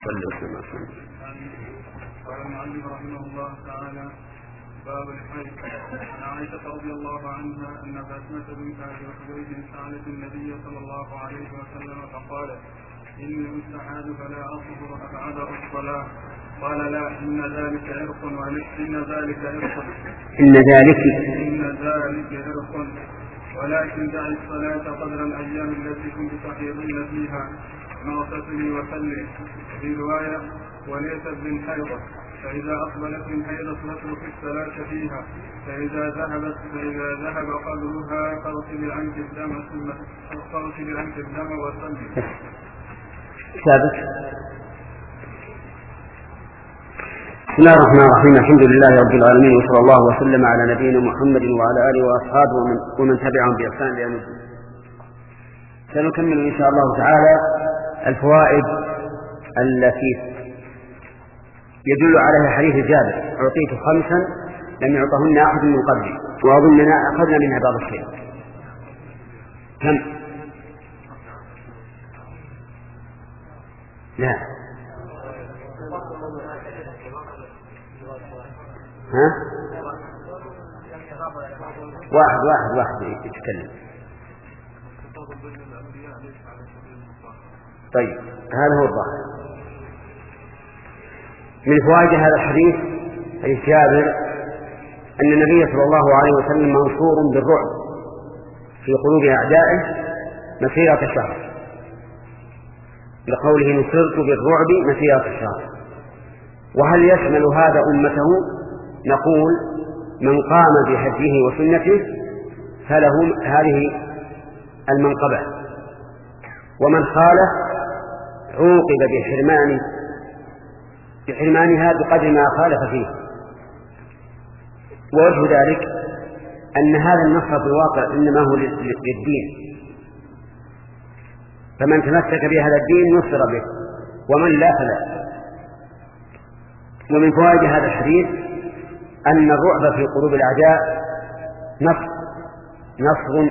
قال المؤلف رحمه الله تعالى: باب الحيض. عن عائشة رضي الله عنها أن فاطمة بنت أبي حبيب سألت النبي صلى الله عليه وسلم فقالت: إني أستحاذ فلا أصبر أفعذر الصلاة. قال: لا، إن ذلك عرق ولكن دعي الصلاة قدر الأيام التي كنت تحيضين فيها، واغتسلي وصلي. في رواية: وليست بالحيضة، فإذا أقبلت من حيضة فاترك الصلاة فيها، فإذا ذهب قدرها فاغسلي عنك الدم وصلي. بسم الله الرحمن الرحيم. الحمد لله رب العالمين، وصلى الله وسلم على نبينا محمد وعلى آله وأصحابه ومن تبعهم بإحسان إلى يوم الدين. سنكمل إن شاء الله تعالى الفوائد التي يدل عليها حديث جابر: أعطيت 5 لم يعطهن أحد من قبلي، وأظننا أخذنا منها بعض الشيء. كم؟ لا، واحد يتكلم. طيب، هذا هو الظاهر. من فوائد هذا الحديث حديث جابر أن النبي صلى الله عليه وسلم منصور بالرعب في قلوب أعدائه مسيرة شهر، لقوله: نصرت بالرعب مسيرة شهر. وهل يشمل هذا أمته؟ نقول: من قام بهديه وسنته فله هذه المنقبة، ومن خالف عوقب بحرمانها بقدر ما خالف فيه. ووجه ذلك أن هذا النص في الواقع إنما هو للدين، فمن تمسك بهذا الدين نصر به، ومن لا فلا. ومن فوائد هذا الحديث أن الرعب في قلوب الأعداء نصر،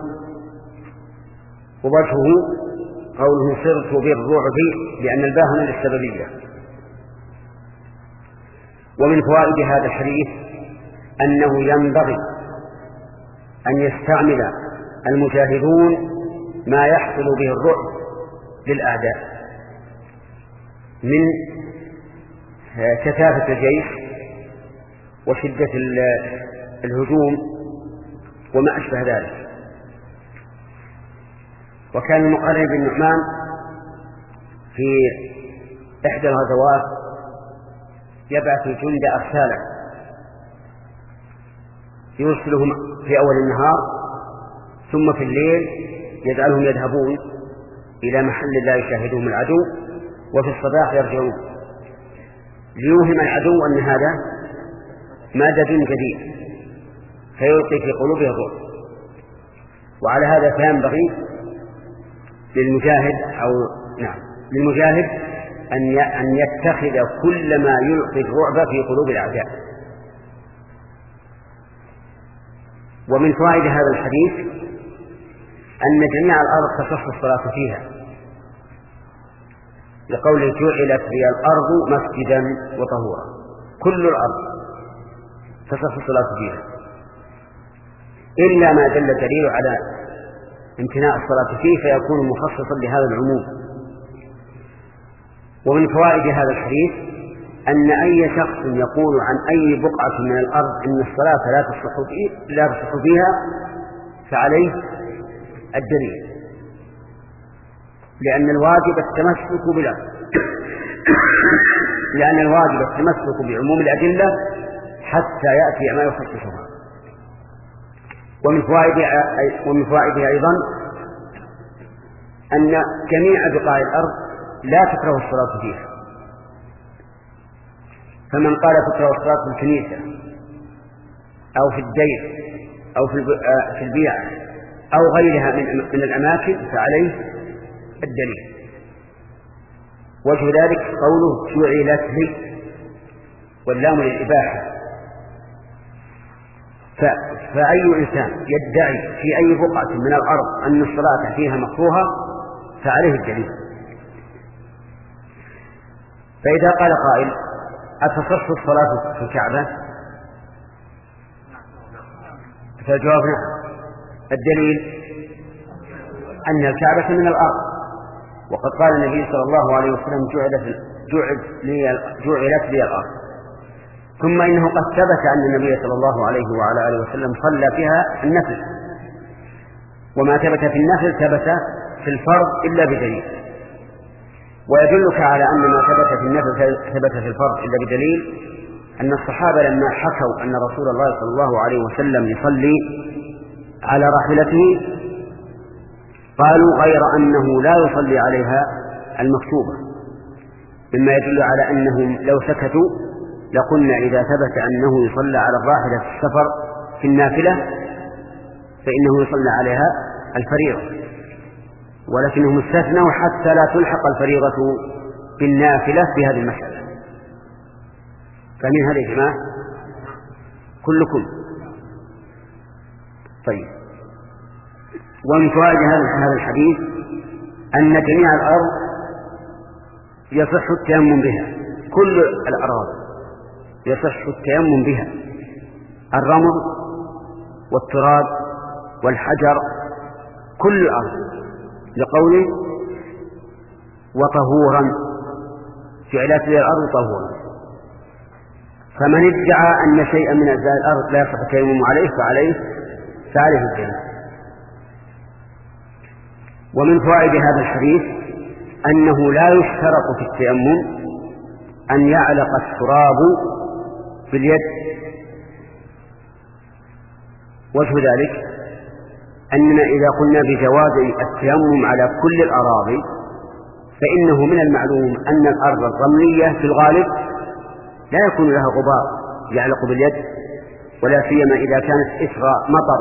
ووجهه قوله: صرت بالرعب، لأن الباء هنا للسببية. ومن فوائد هذا الحديث أنه ينبغي أن يستعمل المجاهدون ما يحصل به الرعب للأعداء من كثافة الجيش وشدة الهجوم وما أشبه ذلك. وكان المقرن بن نعمان في إحدى الغزوات يبعث الجند أرسالا يرسلهم في أول النهار، ثم في الليل يجعلهم يذهبون إلى محل لا يشاهدهم العدو، وفي الصباح يرجعون، ليوهم العدو أن هذا مدد جديد فيلقي في قلوبه الرعب. وعلى هذا فينبغي للمجاهد أن يتخذ كل ما يلقي الرعب في قلوب الأعداء. ومن فوائد هذا الحديث أن جميع الأرض تصح الصلاة فيها، لقوله: جعلت لي الأرض مسجدا وطهورا. كل الأرض تصح الصلاة فيها، إلا ما دل الدليل على امتناع الصلاة فيه فيكون مخصصا لهذا العموم. ومن فوائد هذا الحديث أن أي شخص يقول عن أي بقعة من الأرض إن الصلاة لا تصح فيها فعليه الدليل، لأن الواجب التمسك بعموم الأدلة حتى يأتي ما يخصصها. ومن فوائدها أيضا أن جميع بقاع الأرض لا تكره الصلاة فيها، فمن قال تكره الصلاة في الكنيسة أو في الدير أو في البيعة أو غيرها من الأماكن فعليه الدليل. وجه ذلك قوله: جعلت لي، واللام للإباحة. فأي إنسان يدعي في أي بقعة من الأرض أن الصلاة فيها مكروهة فعليه الدليل. فإذا قال قائل أتصح الصلاة في الكعبة؟ فالجواب نعم. الدليل أن الكعبة من الأرض، وقد قال النبي صلى الله عليه وسلم جعلت لي الأرض. ثم إنه قد ثبت أن النبي صلى الله عليه وعلى آله وسلم صلى فيها النفل، وما ثبت في النفل ثبت في الفرض إلا بدليل. ويدلك على أن ما ثبت في النفل ثبت في الفرض إلا بدليل أن الصحابة لما حكوا أن رسول الله صلى الله عليه وسلم يصلي على راحلته قالوا غير أنه لا يصلي عليها المكتوبة، مما يدل على أنهم لو سكتوا لقلنا إذا ثبت أنه يصلى على الراحلة في السفر في النافلة فإنه يصلى عليها الفريضة، ولكنهم استثنوا حتى لا تلحق الفريضة بالنافلة في هذه المسألة. فمن هذا يا جماعة كلكم. طيب، ومن فوائد هذا الحديث أن جميع الأرض يصح التيمم بها، كل الأراضي يصح التيمم بها، الرمل والتراب والحجر، كل الأرض، لقوله وطهورا، جعلت لي الأرض طهورا. فمن ادعى أن شيئا من أجزاء الأرض لا يصح التيمم عليه فعليه الدين. ومن فوائد هذا الحديث أنه لا يشترط في التيمم أن يعلق التراب في اليد. وجه ذلك أننا إذا قلنا بجواز التيمم على كل الأراضي فإنه من المعلوم أن الأرض الرملية في الغالب لا يكون لها غبار يعلق باليد، ولا سيما إذا كانت إثر مطر.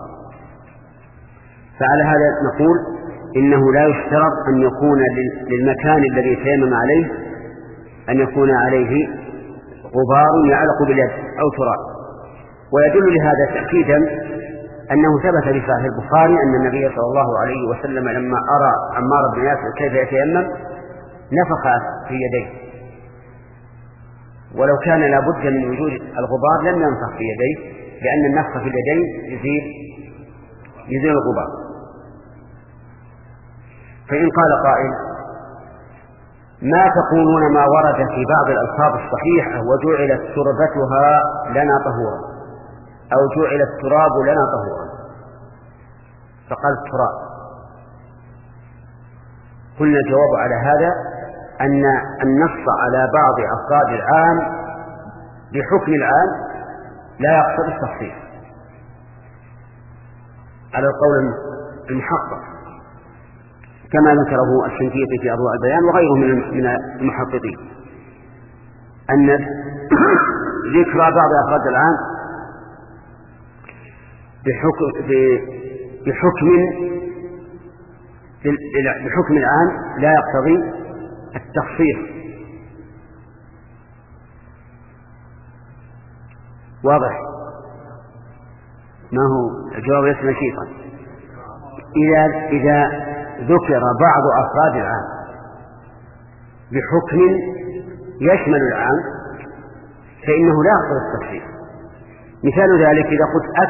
فعلى هذا نقول إنه لا يشترط أن يكون للمكان الذي تيمم عليه أن يكون عليه غبار يعلق باليد أو تراب. ويدل لهذا تأكيدا أنه ثبت في صحيح البخاري أن النبي صلى الله عليه وسلم لما أرى عمار بن ياسر كيف يتيمم نفخ في يديه، ولو كان لابد من وجود الغبار لم ينفخ في يديه، لأن النفخ في اليدين يزيل الغبار. فإن قال قائل ما تقولون ما ورد في بعض الألفاظ الصحيحة وجعلت تربتها لنا طهورا أو جعل التراب لنا طهورا، فقال التراب. قلنا الجواب على هذا أن النص على بعض أفراد العام بحكم العام لا يقصد التخصيص على القول المحقق، كما ذكره الشنقيطي في أضواء البيان وغيره من المحققين، أن ذكر بعض أفراد العام بحكم العام لا يقتضي التخصيص. واضح؟ ما هو الجواب ليس نشيطا. إذا ذكر بعض أفراد العام بحكم يشمل العام فإنه لا يقتضي التخصيص. مثال ذلك إذا قلت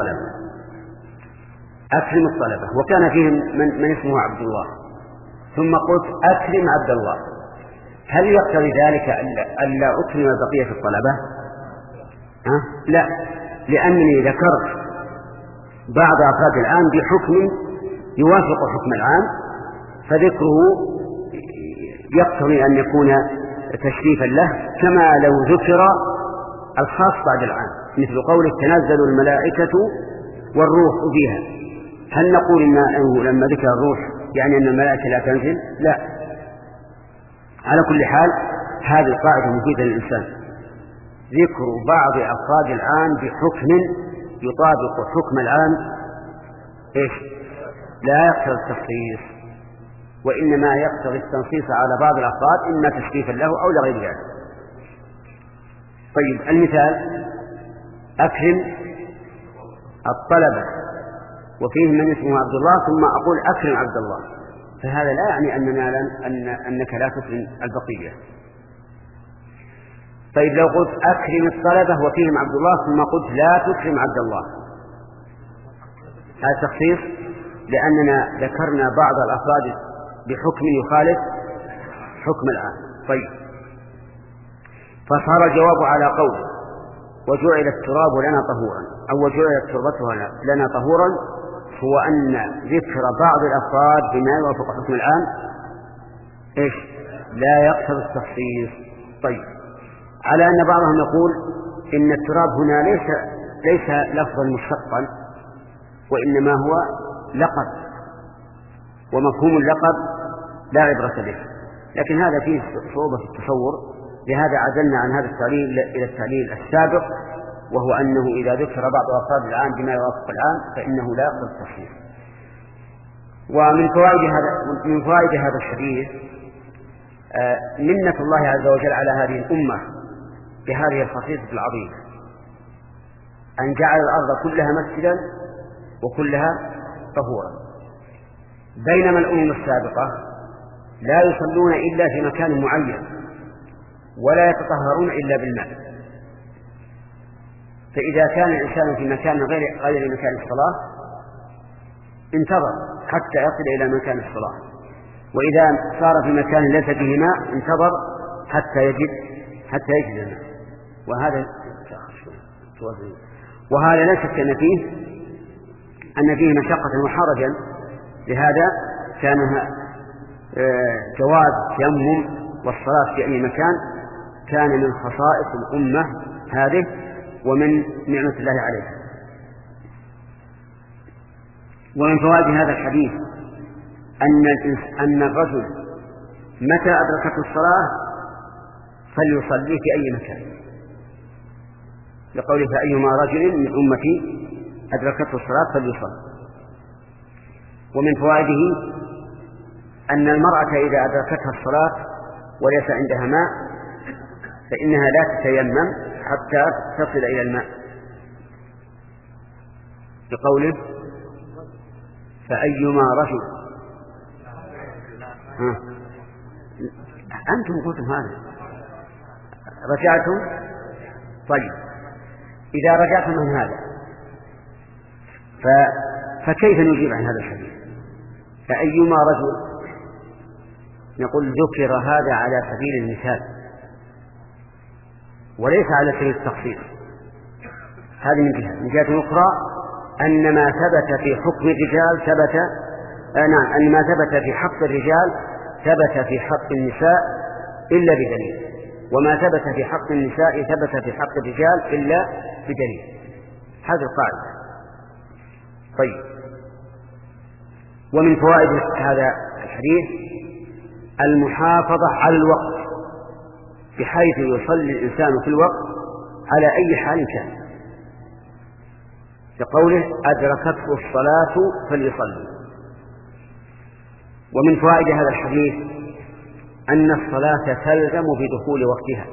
أكرم الطلبة وكان فيهم من اسمه عبد الله، ثم قلت أكرم عبد الله، هل يقتضي ذلك ألا أكرم بقية الطلبة؟ لا، لأنني ذكرت بعض أفراد العام بحكم يوافق حكم العام، فذكره يقتضي أن يكون تشريفا له، كما لو ذكر الخاص بعد العام، مثل قوله تنزل الملائكة والروح فيها. هل نقول إنه لما ذكر الروح يعني أن الملائكة لا تنزل؟ لا. على كل حال هذه القاعدة مفيدة للإنسان، ذكر بعض أفراد العام بحكم يطابق حكم العام لا يقتضي التخصيص، وإنما يقتضي التنصيص على بعض الأفراد إما تشريفا له أو لغير ذلك. طيب، المثال أكرم الطلبة وفيهم من اسمه عبد الله ثم أقول أكرم عبد الله، فهذا لا يعني أنك لا تكرم البقية، طيب لو قلت أكرم الطلبة وفيهم عبد الله ثم قلت لا تكرم عبد الله، هذا تخصيص لأننا ذكرنا بعض الأفراد بحكم يخالف حكم العام. طيب فصار الجواب على قول وجعل التراب لنا طهورا أو وجعلت تربتها لنا طهورا، هو أن ذكر بعض الأفراد بما يوافق حكم العام إيش لا يقتضي التخصيص. طيب على أن بعضهم يقول إن التراب هنا ليس لفظا مشتقا وإنما هو لقب، ومفهوم اللقب لا عبرة به، لكن هذا فيه صعوبة في التصور، لهذا عزلنا عن هذا التعليل إلى التعليل السابق، وهو أنه إذا ذكر بعض أفراد العام بما يوافق العام فإنه لا يقتضي التخصيص. ومن فوائد هذا الحديث منة الله عز وجل على هذه الأمة بهذه الخصيصة العظيمة، أن جعل الأرض كلها مسجدا وكلها طهورا، بينما الأمم السابقة لا يصلون إلا في مكان معين ولا يتطهرون إلا بالماء. فإذا كان الإنسان في مكان غير مكان الصلاة انتظر حتى يصل إلى مكان الصلاة، وإذا صار في مكان ليس فيه ماء انتظر حتى يجد الماء. وهذا لا شك أن فيه مشقة وحرجا، لهذا كان جواز التيمم والصلاة في أي مكان كان من خصائص الأمة هذه ومن نعمة الله عليها. ومن فوائد هذا الحديث أن الرجل متى أدركته الصلاة فليصلي في أي مكان، لقوله فأيما رجل من أمتي أدركته الصلاة فليصلي. ومن فوائده أن المرأة إذا أدركتها الصلاة وليس عندها ماء فإنها لا تتيمم حتى تصل إلى الماء، لقوله فأيما رجل. أنتم قلتم هذا، رجعتم. طيب إذا رجعتم من هذا فكيف نجيب عن هذا الحديث؟ فأيما رجل نقول ذكر هذا على سبيل المثال وليس على سبيل التخصيص. هذه من جهة أخرى أن ما ثبت في حكم الرجال أن ما ثبت في حق الرجال ثبت في حق النساء إلا بدليل، وما ثبت في حق النساء ثبت في حق الرجال إلا بدليل. هذه القاعدة. طيب ومن فوائد هذا الحديث المحافظة على الوقت، بحيث يصلي الإنسان في الوقت على أي حال كان، كقوله أدركته الصلاة فليصلي. ومن فوائد هذا الحديث أن الصلاة تلزم بدخول وقتها،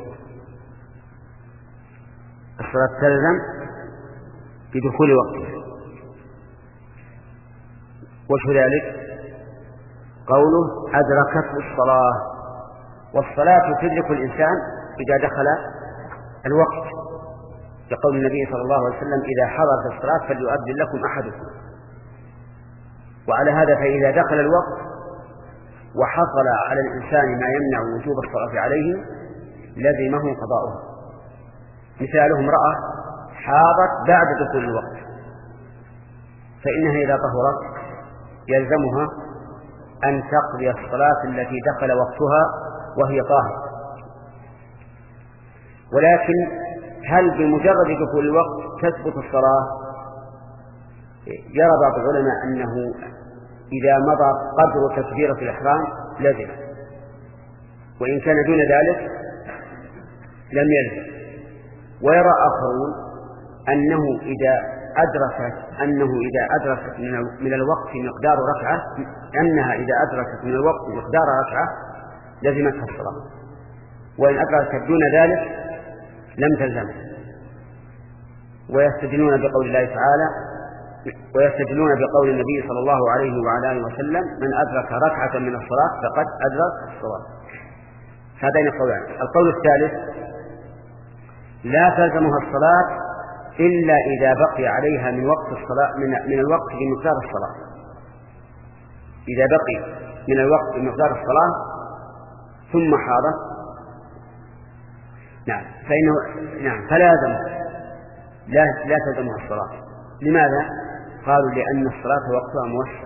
الصلاة تلزم بدخول وقتها. وش ذلك؟ قوله أدركته الصلاة، والصلاة تدرك الإنسان إذا دخل الوقت، يقول النبي صلى الله عليه وسلم إذا حضرت الصلاة فليؤذن لكم أحدكم. وعلى هذا فإذا دخل الوقت وحصل على الإنسان ما يمنع وجوب الصلاة عليه لزمه قضاؤها. مثاله امرأة حاضت بعد دخول الوقت، فإنها إذا طهرت يلزمها أن تقضي الصلاة التي دخل وقتها وهي طاهرة. ولكن هل بمجرد دخول الوقت تثبت الصلاة؟ يرى بعض العلماء أنه إذا مضى قدر تكبيرة الإحرام لزم، وإن كان دون ذلك لم يلزم. ويرى آخرون أنه إذا أدركت من الوقت مقدار ركعة، أنها إذا أدركت من الوقت مقدار ركعة لزمتها الصلاة، وإن أدركت دون ذلك لم تلزمها. ويستدلون بقول الله تعالى ويستدلون بقول النبي صلى الله عليه وعلى آله وسلم من أدرك ركعة من الصلاة فقد أدرك الصلاة. هذين القولان. القول الثالث لا تلزمها الصلاة إلا إذا بقي عليها من وقت الصلاة من الوقت بمقدار الصلاة. إذا بقي من الوقت بمقدار الصلاة ثم حاضت فلا لا تلزمها الصلاة. لماذا؟ قالوا لأن الصلاة وقتها موسع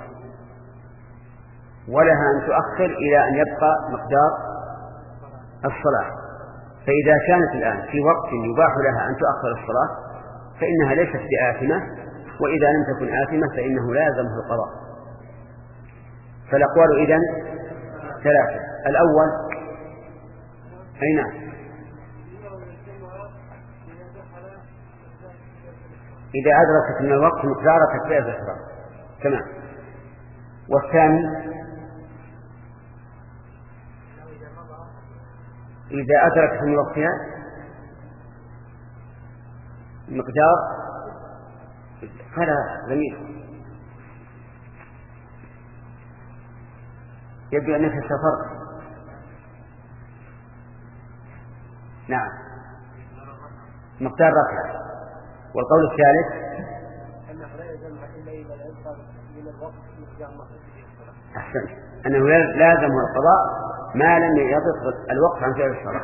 ولها أن تؤخر إلى أن يبقى مقدار الصلاة. فإذا كانت الآن في وقت يباح لها أن تؤخر الصلاة فإنها ليست بآثمة، وإذا لم تكن آثمة فإنه لا يلزمه القضاء. فالأقوال إذن ثلاثة. الأول أين؟ إذا أدركت من الوقت مقدار تكفير الصلاة تمام. والثاني إذا أدركت من وقتها مقدار فلا جميل يبدو أن في السفر. نعم مقدار ركعة. والقول الثالث أحسن أنه لازم القضاء ما لم يضف الوقت عن فعل الصلاة.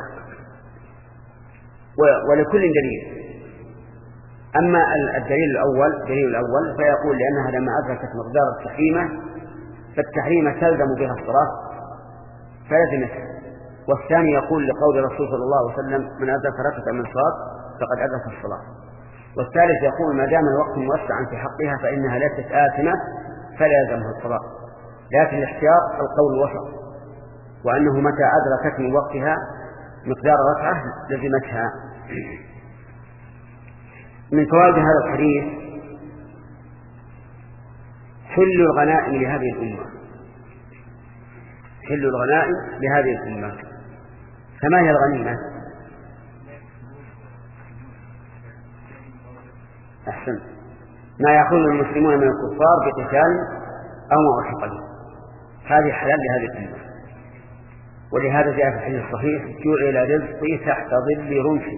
ولكل دليل. أما الدليل الأول فيقول لأنها لما أدركت مقدار التحريمة فالتحريمة تلزم بها الصلاة فلزمتها. والثاني يقول لقول الرسول صلى الله عليه وسلم من أدرك ركعة من الصلاة فقد أدرك الصلاة. والثالث يقول ما دام الوقت موسعا في حقها فإنها ليست آثمة فلا يلزمها القضاء. لكن الاحتياط القول الوسط، وأنه متى أدركت من وقتها مقدار ركعة لزمتها. من فوائد هذا الحديث حل الغنائم لهذه الأمة. حل الغنائم لهذه الأمة. فما هي الغنيمة؟ أحسن ما يأخذ المسلمون من الكفار بقتال أو معتقل، هذه حلال لهذه الأمة. ولهذا جاء في الحديث الصحيح جعل رزقي تحت ظل رمحي.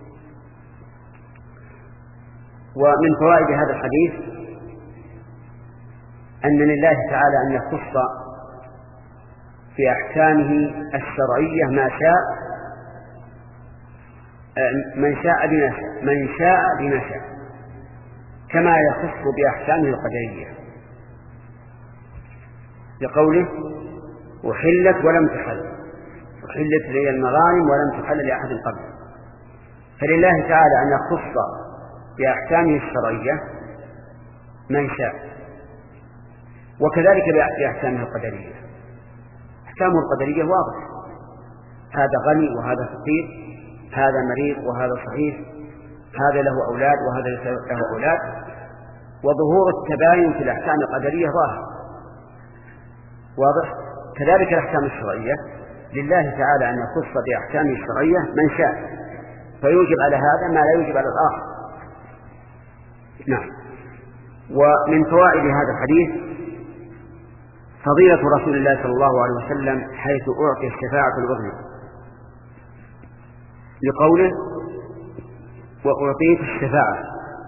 ومن فوائد هذا الحديث أن لله تعالى أن يخص في أحكامه الشرعية ما شاء من شاء بما شاء كما يخص بأحكامه القدرية لقوله وحلت ولم تحل، وحلت لي المغانم ولم تحل لأحد قبل. فلله تعالى أن يخص بأحكامه الشرعية من شاء، وكذلك بأحكامه القدرية. أحكامه القدرية واضحة، هذا غني وهذا فقير، هذا مريض وهذا صحيح، هذا له أولاد وهذا له أولاد، وظهور التباين في الأحكام القدرية ظاهر واضح. كذلك الأحكام الشرعية لله تعالى أن يخص بأحكامه الشرعية من شاء فيوجب على هذا ما لا يوجب على الآخر. نعم. ومن فوائد هذا الحديث فضيلة رسول الله صلى الله عليه وسلم حيث أعطي الشفاعة العظمى لقوله وأعطيت الشفاعة،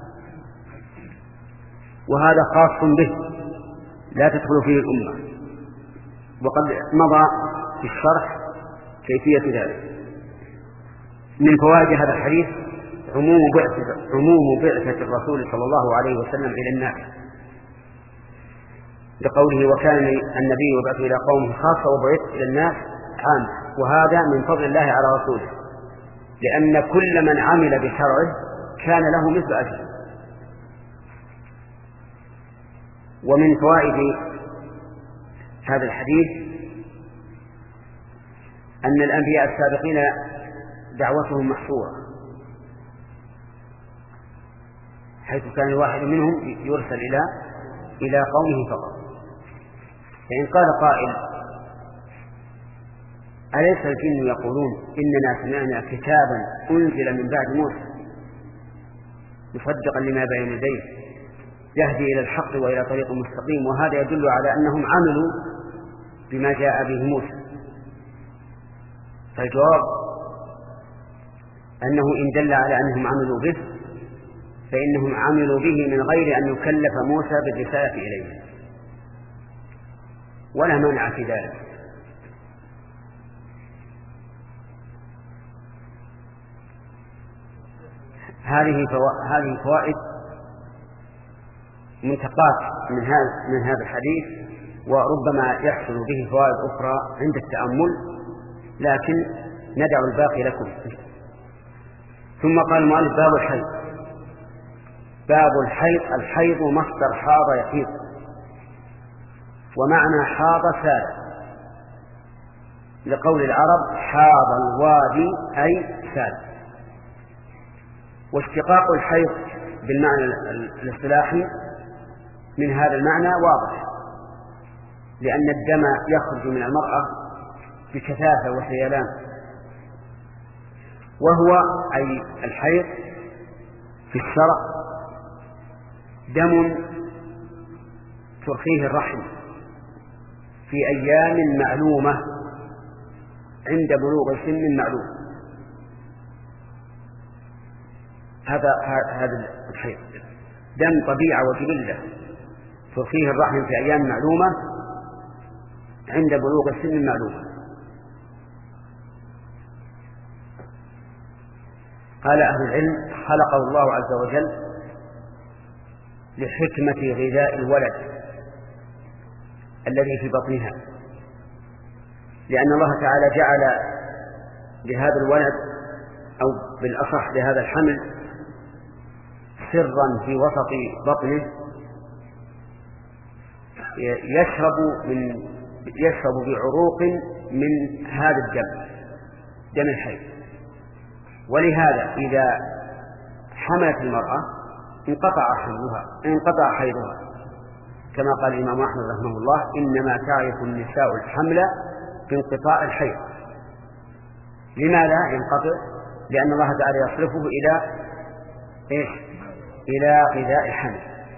وهذا خاص به لا تدخل فيه الأمة، وقد مضى في الشرح كيفية ذلك. من فوائد هذا الحديث عموم بعثة الرسول صلى الله عليه وسلم إلى الناس لقوله وكان النبي يبعث إلى قومه خاصة وبعث إلى الناس عامة، وهذا من فضل الله على رسوله، لأن كل من عمل بشرعه كان له مثل أجر. ومن فوائد هذا الحديث أن الأنبياء السابقين دعوتهم محصورة، حيث كان الواحد منهم يرسل إلى قومه فقط. فإن قال قائل أليس الجن يقولون إننا سمعنا كتابا أنزل من بعد موسى مصدقا لما بين يديه يهدي إلى الحق وإلى طريق مستقيم، وهذا يدل على أنهم عملوا بما جاء به موسى. فالجواب أنه إن دل على أنهم عملوا به فإنهم عملوا به من غير أن يكلف موسى بالرسالة إليه، ولا مانع في ذلك. هذه فوائد منتقات من هذا الحديث، وربما يحصل به فوائد أخرى عند التأمل، لكن ندع الباقي لكم. ثم قال المؤلف: باب الحيض. باب الحيض. الحيض مصدر حاض يحيض، ومعنى حاض سال، لقول العرب: حاض الوادي أي سال. واشتقاق الحيض بالمعنى الاصطلاحي من هذا المعنى واضح، لأن الدم يخرج من المرأة بكثافة وسيلان، وهو أي الحيض في الشرع دم ترخيه الرحم في أيام معلومة عند بلوغ سن معلوم. هذا الحيض دم طبيعة وجبلة ترخيه الرحم في أيام معلومة عند بلوغ سن معلومة. قال أهل العلم: خلقه الله عز وجل لحكمة غذاء الولد الذي في بطنها، لأن الله تعالى جعل لهذا الولد، أو بالأصح لهذا الحمل، سرا في وسط بطنه يشرب بعروق من هذا الدم، دم الحيض. ولهذا إذا حملت المرأة انقطع حيضها، كما قال الإمام أحمد رحمه الله: إنما تعرف النساء الحمل بانقطاع الحيض. لماذا ينقطع؟ لأن الله تعالى يصرفه إلى غذاء الحمل.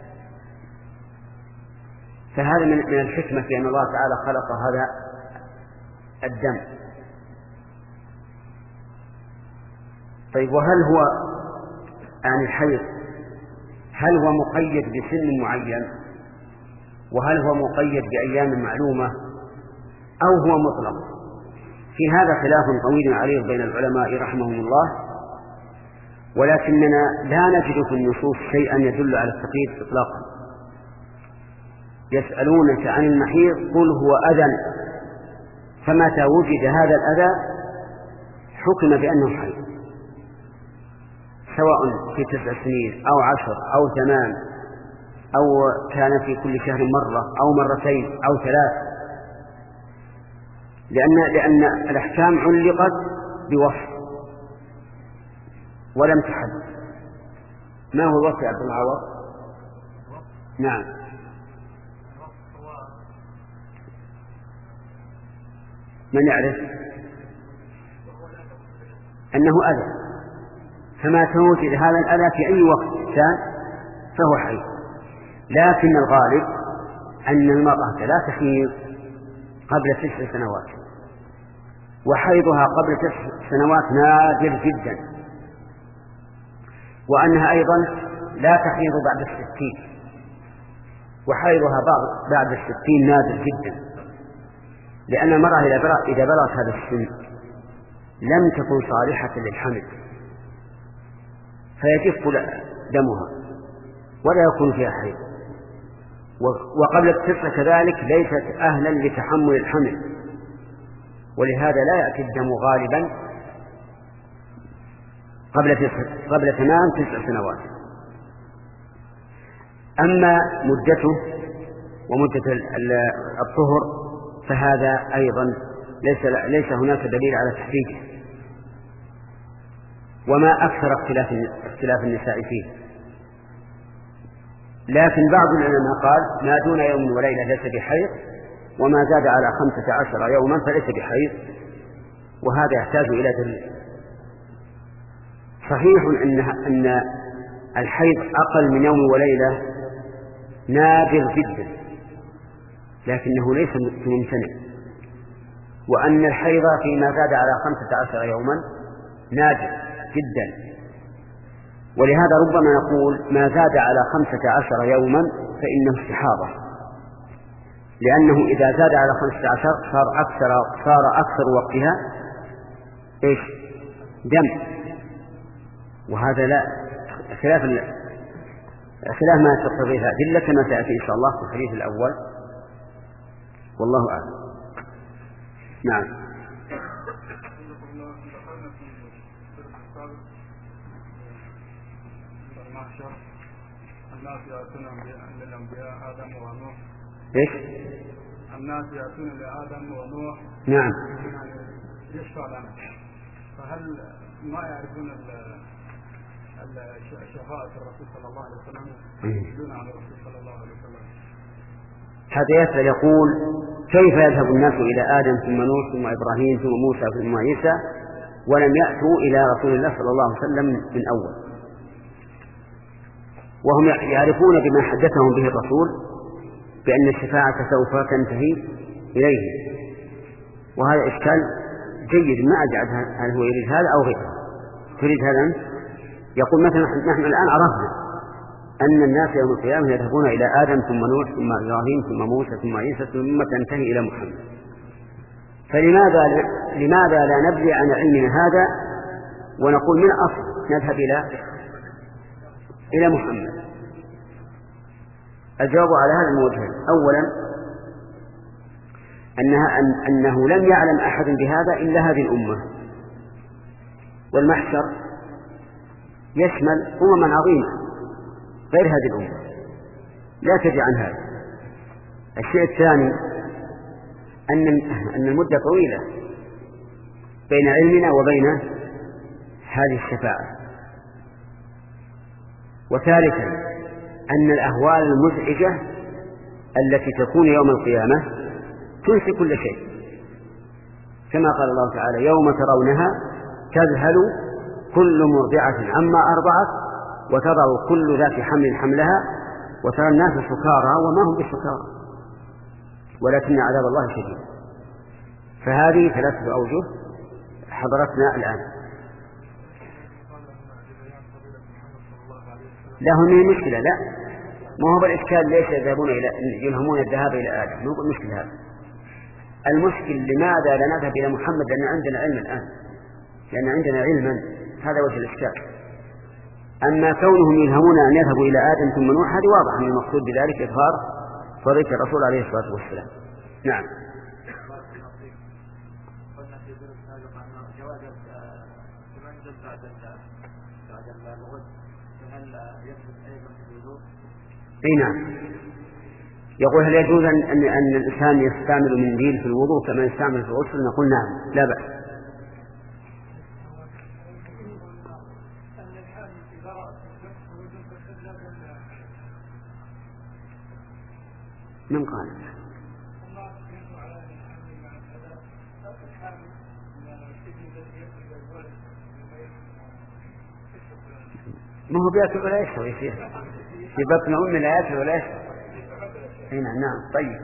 فهذا من الحكمة في أن الله تعالى خلق هذا الدم. طيب، وهل هو عن الحيض هل هو مقيد بسن معين، وهل هو مقيد بأيام معلومة، أو هو مطلق؟ في هذا خلاف طويل عريض بين العلماء رحمهم الله، ولكننا لا نجد في النصوص شيئا يدل على التقييد إطلاقا. يسألونك عن المحيض قل هو أذى، فمتى وجد هذا الأذى حكم بأنه حيض، سواء في 9 سنين أو 10 أو 8 أو كان في كل شهر مرة أو مرتين أو 3، لأن الأحكام علقت بوصف ولم تحدد. ما هو الوصف يا عبد العوض؟ نعم. من يعرف أنه أذى، فما توجد هذا الأذى في أي وقت كان فهو حيض. لكن الغالب أن المرأة لا تحيض قبل 9 سنوات، وحيضها قبل 9 سنوات نادر جدا، وأنها أيضا لا تحيض بعد 60، وحيضها بعد 60 نادر جدا، لأن المرأة إذا بلغت هذا السن لم تكن صالحة للحمل، فيجف دمها ولا يكون فيها حيض، وقبل 9 كذلك ليست أهلا لتحمل الحمل، ولهذا لا يأتي الدم غالبا قبل تمام 9 سنوات. أما مدته ومدة الطهر فهذا أيضا ليس هناك دليل على تحديده، وما أكثر اختلاف النساء فيه. لكن بعض العلماء قال: ما دون يوم وليلة ليس بحيض، وما زاد على 15 يوما فليس بحيض، وهذا يحتاج إلى دليل. صحيح أن الحيض أقل من يوم وليلة نادر جدا، لكنه ليس ممتنع، وأن الحيض فيما زاد على 15 يوما نادر، جدا. ولهذا ربما نقول ما زاد على 15 يوما فإنه استحاضة، لأنه إذا زاد على 15 صار أكثر وقتها إيش؟ دم. وهذا لا خلاف ما تقتضيه الأدلة كما سيأتي إن شاء الله في الحديث الأول، والله أعلم. نعم. الناس يأتون للأنبياء آدم ونوح. إيش؟ الناس يأتون لآدم ونوح. نعم. يشفع لنا، فهل ما يعرفون شفاعة الرسول صلى الله عليه وسلم يسألون عن الرسول صلى الله عليه وسلم؟ هذا يسأل يقول كيف يذهب الناس إلى آدم ثم نوح ثم إبراهيم ثم موسى ثم عيسى ولم يأتوا إلى رسول الله صلى الله عليه وسلم من أول، وهم يعرفون بما حدثهم به الرسول بأن الشفاعة سوف تنتهي إليه. وهذا إشكال جيد، ما أجعل هل هو يريد هذا أو غيره. تريد هذا أنت؟ يقول مثلا نحن الآن عرفنا أن الناس يوم القيامة يذهبون إلى آدم ثم نوح ثم إبراهيم ثم موسى ثم عيسى ثم تنتهي إلى محمد، فلماذا لا نبني عن علمنا هذا ونقول من أصل نذهب إلى محمد؟ الجواب على هذا الموجه: أولا أنه لم يعلم أحد بهذا إلا هذه الأمة، والمحشر يشمل عظيمة غير هذه الأمة، لا تدري عن هذا. الشيء الثاني أن المدة طويلة بين علمنا وبين هذه الشفاعة. وثالثا أن الأهوال المزعجة التي تكون يوم القيامة تنسي كل شيء، كما قال الله تعالى: يوم ترونها تذهل كل مرضعة عما أرضعت وتضع كل ذات حمل حملها وترى الناس سكارى وما هم بسكارى ولكن عذاب الله شديد. فهذه 3 أوجه حضرتنا الآن. لا هنا مشكلة، لا ما هو بالإشكال ليش يلهمون الذهاب إلى آدم، مو بالمشكلة هذا. المشكل لماذا لا نذهب إلى محمد؟ لأن عندنا علم الآن، لأن عندنا علما، هذا وجه الإشكال. أما كونهم يلهمون أن يذهبوا إلى آدم ثم نوح هذه واضح أن المقصود بذلك إظهار فضيلة الرسول عليه الصلاة والسلام. نعم. اي نعم. يقول: هل يجوز أن الإنسان يستعمل منديل في الوضوء كما يستعمل في الغسل؟ نقول نعم، لا بأس. من قال؟ ما هو بيأكل ولا يشرب يصير في بطن أمه، لا يأكل ولا يشرب. أي نعم. طيب.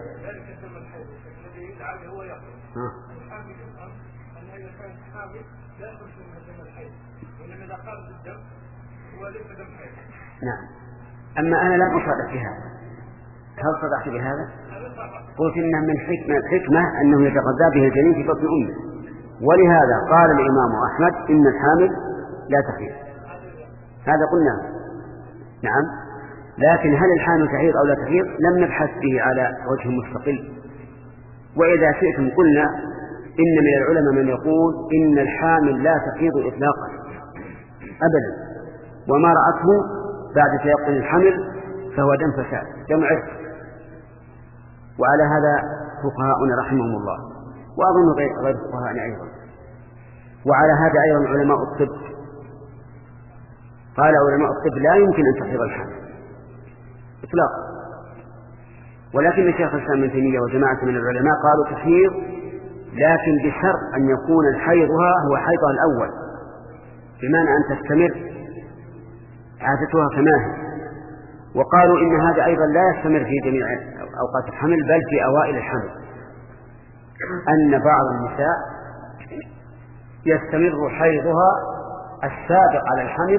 نعم. أما أنا لم أصرح بهذا. هل صدقت بهذا؟ قلت إن من الحكمة أنه يتغذى به الجنين في بطن أمه، ولهذا قال الإمام أحمد إن الحامل لا تحيض. هذا قلنا نعم. لكن هل الحامل تحيض أو لا تحيض لم نبحث به على وجه مستقل. وإذا شئتم قلنا إن من العلماء من يقول إن الحامل لا تحيض إطلاقا أبدا، وما رأته بعد تيقن الحمل فهو دم فساد، دم عرق. وعلى هذا فقهاؤنا رحمهم الله، وأظن غير فقهاءنا أيضا. وعلى هذا أيضا علماء الطب، قال علماء الطب لا يمكن أن تحيض الحامل إطلاقا. ولكن الشيخ الإسلام ابن تيمية وجماعة من العلماء قالوا تحيض، لكن بشرط أن يكون حيضها هو حيضها الأول، بمعنى أن تستمر عادتها كما هي. وقالوا إن هذا أيضا لا يستمر في جميع أوقات الحمل بل في أوائل الحمل، أن بعض النساء يستمر حيضها السابق على الحمل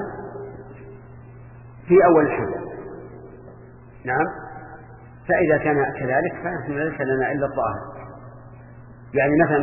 في أول الحمل. نعم. فإذا كان كذلك فنحن ليس لنا إلا الظاهر. يعني مثلا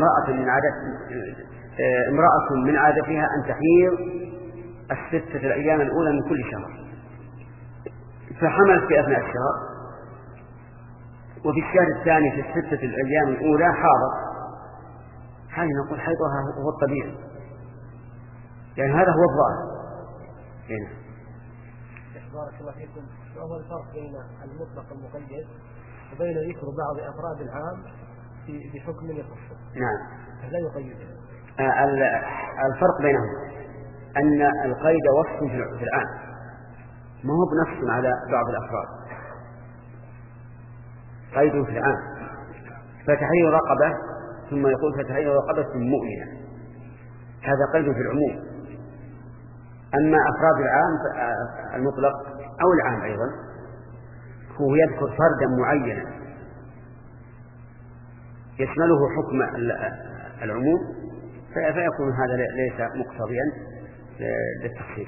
امرأة من عادتها أن تحيض 6 الأيام الأولى من كل شهر، فحملت في أثناء الشهر، وفي الشهر الثاني في 6 الأيام الأولى حاضت، هذه نقول حيضها هو الطبيعي، يعني هذا هو الظاهر. هنا بارك الله فيكم. وهو الفرق بين المطلق والمقيد وبين ذكر بعض أفراد العام بحكم يخصه. نعم. لا يقيد. الفرق بينهم أن القيد وصف في العام، ما هو بنص على بعض الأفراد. قيد في العام، فتحرير رقبة، ثم يقول فتحرير رقبة مؤمنة، هذا قيد في العموم. أما أفراد العام المطلق أو العام أيضا هو يذكر فردا معينا يشمله حكم العموم، فيكون هذا ليس مقتضيا للتخصيص.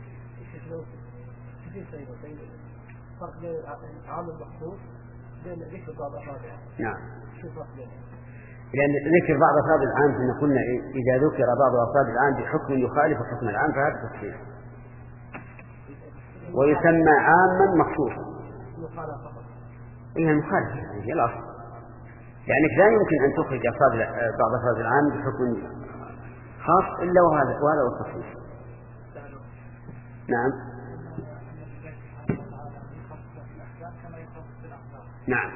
فرق بين العام المخصوص بين ذكر بعض أفراده. نعم. شو فرق بينه؟ لأن ذكر بعض أفراد العام كنا قلنا إذا ذكر بعض أفراد العام بحكم يخالف حكم العام فهذا تخصيص، ويسمى عاما مخصوصا. إيه المخالفة هي الأصل، يعني لا يمكن أن تخرج بعض أفراد العام بحكم خاص إلا وهذا هو التخصيص. نعم. نعم.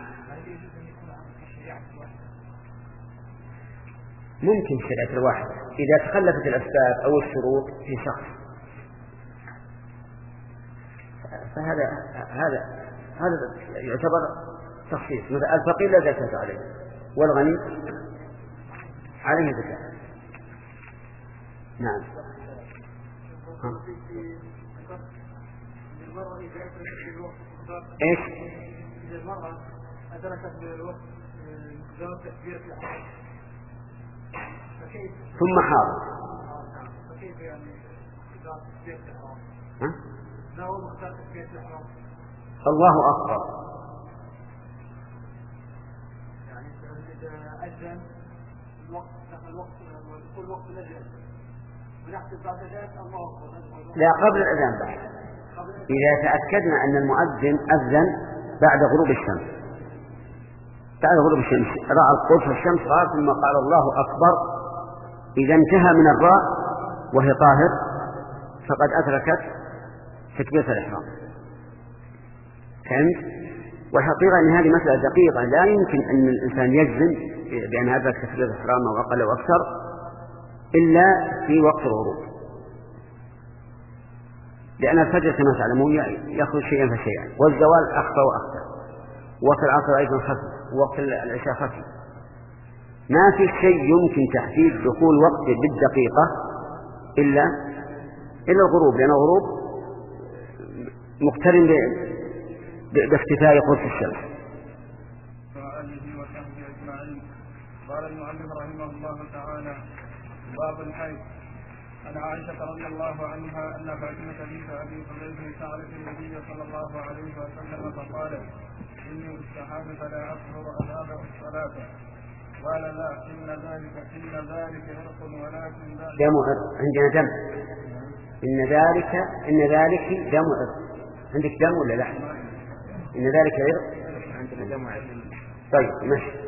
ممكن شريعة الواحد إذا تخلفت الأسباب أو الشروط في شخص، فهذا يعتبر تخصيص. مثل الفقير لا زكاة عليه، والغني عليه زكاة. نعم. ايش؟ إذا المرأة أدركت بالوقت مقدار تكبيرة الإحرام ثم حاضر، فكيف يعني مقدار تكبيرة الإحرام؟ ما هو مقدار تكبيرة الإحرام؟ الله أكبر. يعني إذا أذن الوقت كل وقت نجم ونحسب بعد ذلك الله أكبر. لا، قبل الأذان بعد. إذا تأكدنا أن المؤذن أذن بعد غروب الشمس، بعد غروب الشمس رأى القرص الشمس قال ثم قال الله أكبر، إذا انتهى من الراء وهي طاهر فقد أدركت تكبيرة الإحرام. فهمت؟ والحقيقة أن هذه مسألة دقيقة، لا يمكن أن الإنسان يجزم بأن أدرك تكبيرة الإحرام أو أقل أو أكثر إلا في وقت الغروب، لأن الفجر كما تعلمون يخرج شيئا فشيئا، والزوال أخفى وأخفى، وقت العصر أيضا خفي، وقت العشاء خفي. ما في شيء يمكن تحديد دخول وقت بالدقيقة إلا الغروب، لأن الغروب مقترن باختفاء قرص الشمس. قال المؤلف رحمه الله تعالى: باب الحيض. عن عائشة رضي الله عنها أن فاطمة بنت أبي حبيب سألت النبي صلى الله عليه وسلم فقالت: إني استحاب فلا أطهر أداب الصلاة. قال: لا، إن ذلك عرق ولكن دم عرق. عندنا دم. إن ذلك دم عرق. عندك دم ولا لا؟ إن ذلك عرق. عندنا دم عرق. طيب ماشي.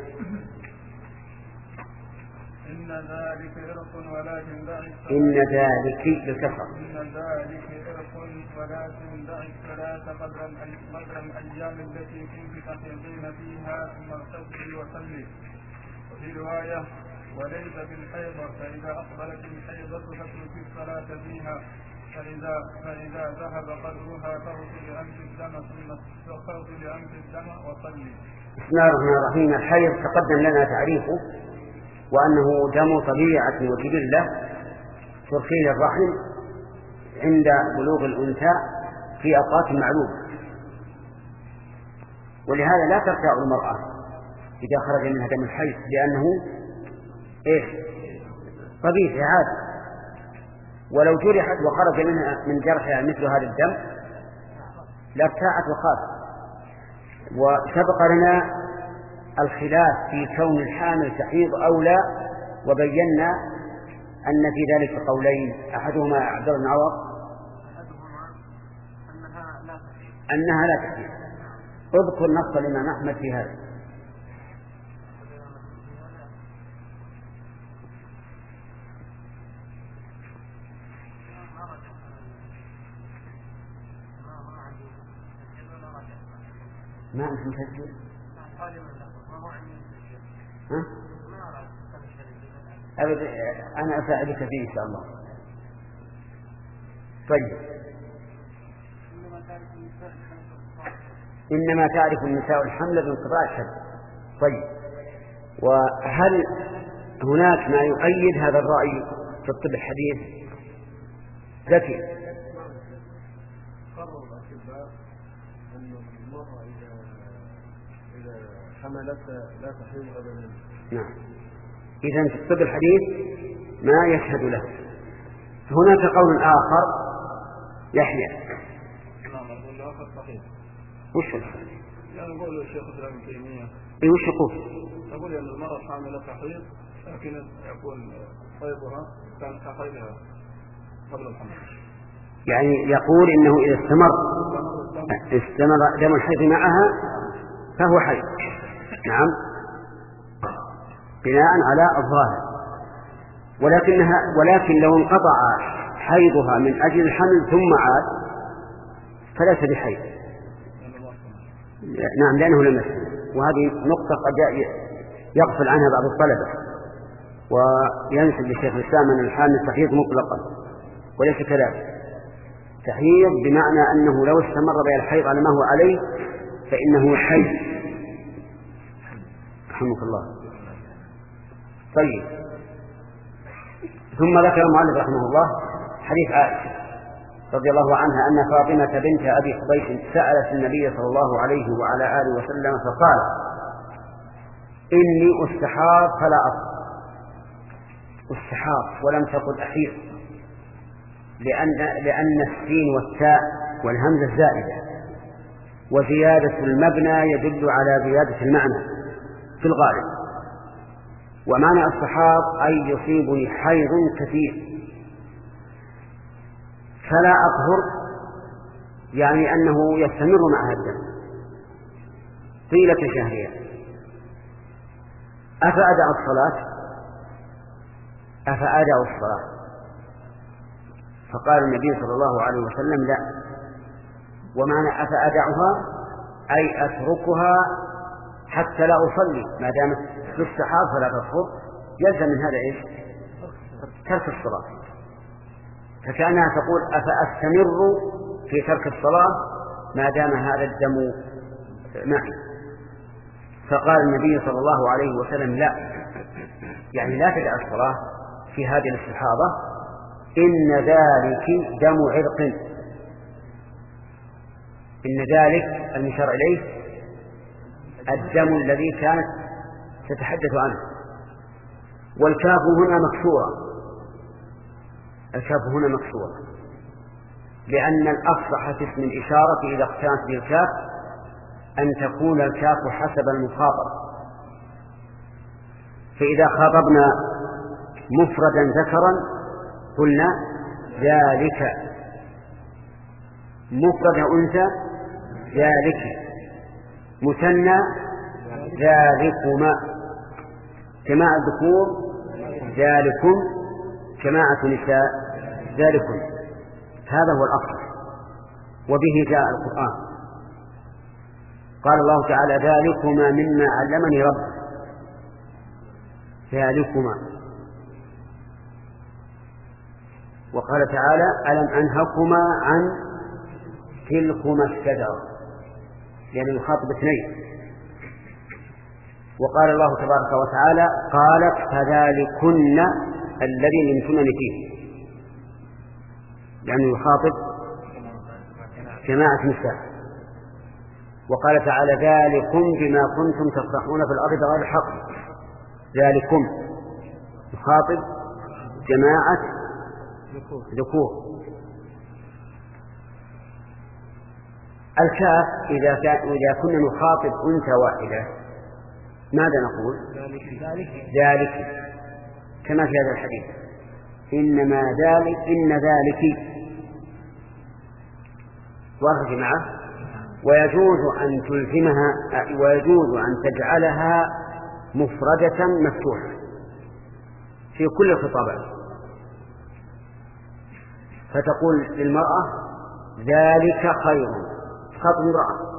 إن ذلك عرق ولكن إن ذلك بالكسر. إن ذلك عرق ولكن دع الصلاة قدر الأيام التي كنت تحيضين فيها ثم اغتسلي وصلي. وفي رواية: وليس بالحيضة، فإذا أقبلت الحيضة فاتركي الصلاة فيها، فإذا ذهب قدرها فاغسلي لأنف الدم ثم اغسلي لأنف الدم وصلي. بسم الله الرحمن الرحيم. الحيض تقدم لنا تعريفه، وأنه دم طبيعة وجبلة ترخي الرحم عند بلوغ الأنثى في أوقات معلومة، ولهذا لا ترجع المرأة إذا خرج منها دم الحيض، لأنه طبيعي عادي. ولو جرحت وخرج من جرحها مثل هذا الدم لارتاعت وخافت. وسبق لنا الخلاف في كون الحامل تحيض أو لا، وبينا أن في ذلك قولين، أحدهما عبد الله بن عوض أنها لا تحيض. اذكر نص الإمام أحمد في هذا. ما أنت مسجل؟ أبدا، أنا أساعدك فيه إن شاء الله. طيب، إنما تعرف النساء الحمل بانقطاع الشهر. طيب، وهل هناك ما يؤيد هذا الرأي في الطب الحديث؟ ذكي قرر الأطباء أن المرأة إذا حملت لا تحيض أبدا. نعم، إذن في الطب الحديث ما يشهد له. هناك قول آخر يحيى. نعم، القول الآخر صحيح. وش الصحيح؟ يعني يقول الشيخ الإسلام ابن تيمية. إيه وش يقول؟ يقول أن المرأة حاملة تحيض لكن يكون حيضها كان كحيضها قبل الحمل. يعني يقول إنه إذا استمر دم الحيض معها فهو حيض. نعم، بناء على الظاهر. ولكن لو انقطع حيضها من أجل الحمل ثم عاد فليس بحيض. نعم، لأنه لم يستمر. وهذه نقطة قد يغفل عنها بعض الطلبة وينسب لشيخ الإسلام أن الحامل تحيض مطلقا، وليس كذلك. تحيض بمعنى أنه لو استمر بها الحيض على ما هو عليه فإنه حيض. رحمك الله. طيب، ثم ذكر المؤلف رحمه الله حديث عائشة رضي الله عنها أن فاطمة بنت أبي حبيش سألت النبي صلى الله عليه وعلى آله وسلم فقال: إني أستحاض فلا أصل. استحاض ولم تقل أحيض، لأن السين والتاء والهمزة زائدة، وزيادة المبنى يدل على زيادة المعنى في الغالب. ومعنى الصحاب أي يصيبني حيض كثير فلا أطهر، يعني أنه يستمر مع الدم طيلة شهرها. أفأدع الصلاة؟ فقال النبي صلى الله عليه وسلم: لا. ومعنى أفأدعها أي أتركها حتى لا أصلي ما دامت في السحاب فلا تطهر. يلزم من هذا إيش؟ ترك الصلاة. فكأنها تقول: أفأستمر في ترك الصلاة ما دام هذا الدم معي. فقال النبي صلى الله عليه وسلم: لا، يعني لا تدع الصلاة في هذه الاستحاضة، إن ذلك دم عرق. إن ذلك المشار إليه الدم الذي كانت تتحدث عنه. والكاف هنا مكسورة، الكاف هنا مكسورة لأن الأفصح في اسم الإشارة إذا اقترنت بالكاف أن تكون الكاف حسب المخاطب. فإذا خاطبنا مفردا ذكرا قلنا ذلك، مفرد أنثى ذلك، مثنى ذلكما، جماعة الذكور ذلكم، جماعة النساء ذلكم. هذا هو الأصل، وبه جاء القرآن. قال الله تعالى: ذلكما مما علمني ربي. ذلكما. وقال تعالى: ألم أنهكما عن تلكما الشجرة، يعني يخاطب اثنين. وقال الله تبارك وتعالى: قالت فذلكن الذي لمتنني فيه، يعني يخاطب جماعة نساء. وقال تعالى: ذلكم بما كنتم تفرحون في الأرض بغير الحق. ذلكم يخاطب جماعة ذكور. الكاف إذا كنا نخاطب أنثى واحدة ماذا نقول؟ ذلك، كما في هذا الحديث إنما ذلك إن ذلك واضح معه. ويجوز أن تلزمها ويجوز أن تجعلها مفردة مفتوحة في كل الخطابات، فتقول للمرأة ذلك خير، خاطب امرأة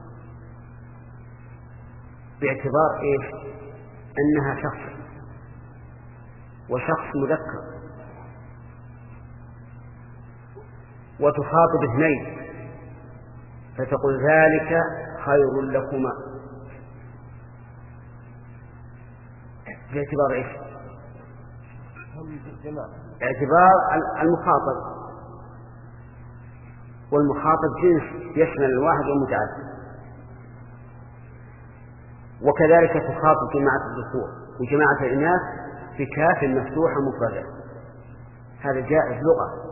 باعتبار إيش؟ أنها شخص وشخص مذكر، وتخاطب اثنين فتقول ذلك خير لكما باعتبار إيش؟ باعتبار المخاطب، والمخاطب جنس يشمل الواحد والمتعدد. وكذلك تخاطب جماعة الذكور وجماعة الإناث بكاف مفتوحة مفردة، هذا جائز لغة.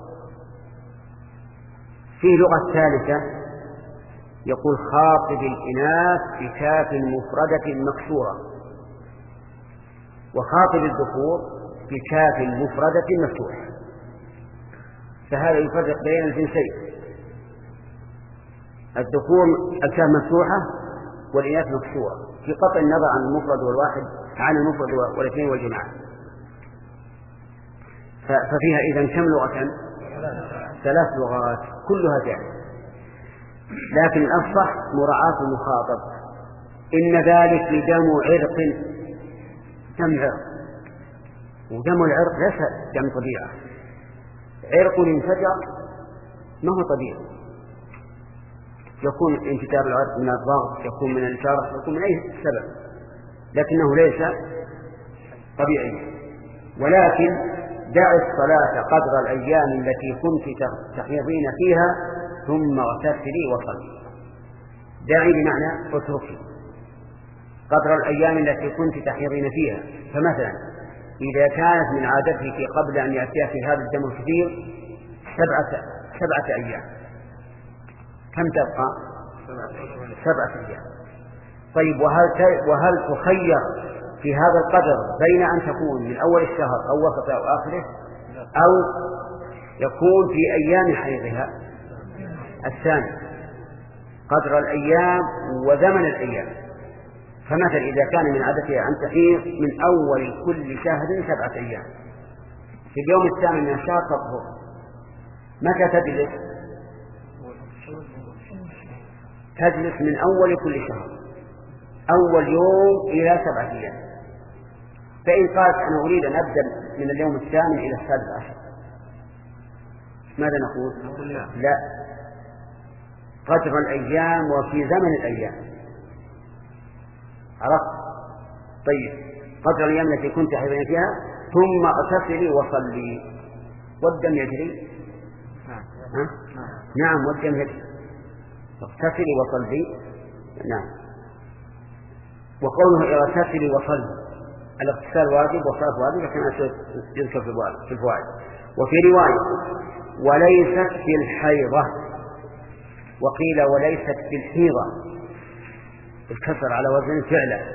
في لغة ثالثة يقول خاطب الإناث بكاف مفردة مكسورة، وخاطب الذكور بكاف مفردة مفتوحة، فهذا يفرق بين الجنسين، الذكور الكاف مفتوحة والإناث مكسورة، في قطع النظر عن المفرد والواحد عن المفرد والاثنين والجماعة. ففيها إذن كم لغة؟ 3 لغات كلها جائزة، لكن الأفصح مراعاة المخاطب. إن ذلك دم عرق، دم عرق، ودم العرق ليس دم طبيعة، عرق انفجر ما هو طبيعي، يكون انفجار العرق من الضغط، يكون من الجرح، يكون من أي سبب، لكنه ليس طبيعي. ولكن دع الصلاة قدر الأيام التي كنت تحيضين فيها ثم اغتسلي وصلي. دعي بمعنى اتركي قدر الأيام التي كنت تحيضين فيها. فمثلا إذا كانت من عادتك قبل أن يأتيك هذا الدم الكثير 7 أيام، كم تبقى؟ 7 أيام. طيب وهل تخير في هذا القدر بين أن تكون من أول الشهر أو وسط أو آخره، أو يكون في أيام حيضها الثاني قدر الأيام وزمن الأيام؟ فمثلا إذا كان من عادتها أن تحيض من أول كل شهر 7 أيام، في اليوم الثامن من الشهر تطهر، متى تجلس؟ تجلس من أول كل شهر أول يوم إلى 7 أيام. فإن قالت أنا أريد أن أبدأ من اليوم الثامن إلى 11 ماذا نقول؟ لا، قدر الأيام وفي زمن الأيام. عرفت؟ طيب قدر الأيام التي كنت حيضين فيها ثم اغتسلي وصلي، والدم يجري. نعم والدم يجري، اغتسلي وصلي. نعم. وقوله اغتسلي وصلي، الاغتسال واجب والصلاة واجب كما يذكر في الفوائد. وفي رواية وليست في الحيضة، وقيل وليست في الحيضة، الكسر على وزن فعلا،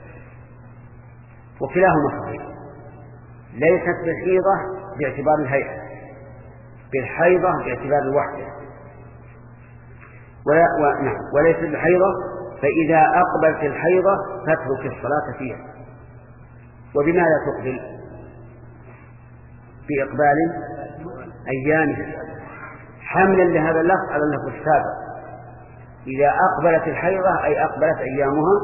وكلاهما صحيح. ليست في الحيضة باعتبار الهيئة، بالحيضة باعتبار الوحدة. وليست في الحيضة، فإذا أقبلت الحيضة فاترك الصلاة فيها. وبماذا تقبل؟ بإقبال أيامها، حملا لهذا اللفظ على اللفظ السابق. إذا أقبلت الحيضة أي أقبلت أيامها،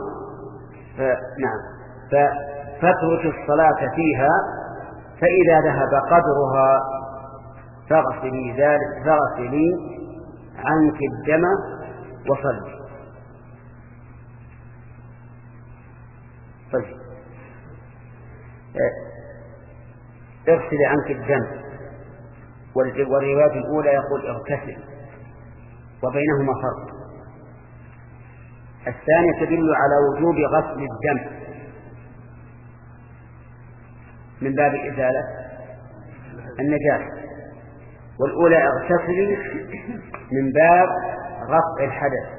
فترك الصلاة فيها، فإذا ذهب قدرها فاغسلي عنك الدم وصلي. طيب اغسلي عنك الدم، والرواية الأولى يقول اغتسل، وبينهما فرق. الثانية تدل على وجوب غسل الدم من باب إزالة النجاسة، والأولى اغتسلي من باب رفع الحدث.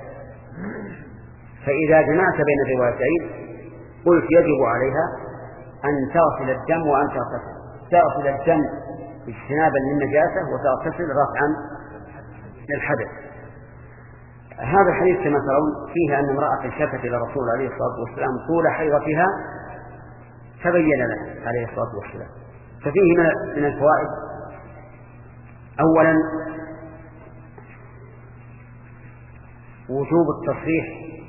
فإذا جمعت بين الروايتين قلت يجب عليها أن تغسل الدم وأن تغسل الدم اجتنابا للنجاسة وتغتسل رفعا للحدث. هذا الحديث كما ترون فيه أن امرأة شكت إلى الرسول عليه الصلاة والسلام طول حيضتها فبين له عليه الصلاة والسلام. ففيه من الفوائد: أولا وجوب التصريح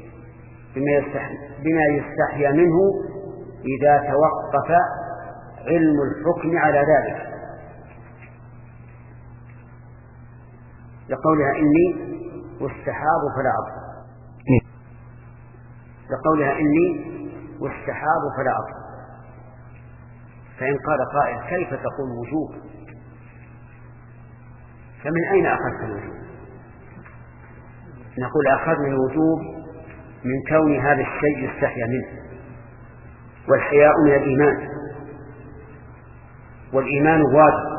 بما يستحيا منه إذا توقف علم الحكم على ذلك، لقولها إني واستحاض فلا أطهر، لقولها إني واستحاض فلا أطهر. فإن قال قائل كيف تقول وجوب؟ فمن أين أخذت الوجوب؟ نقول أخذنا الوجوب من كون هذا الشيء يستحيا منه، والحياء من الإيمان، والإيمان واجب،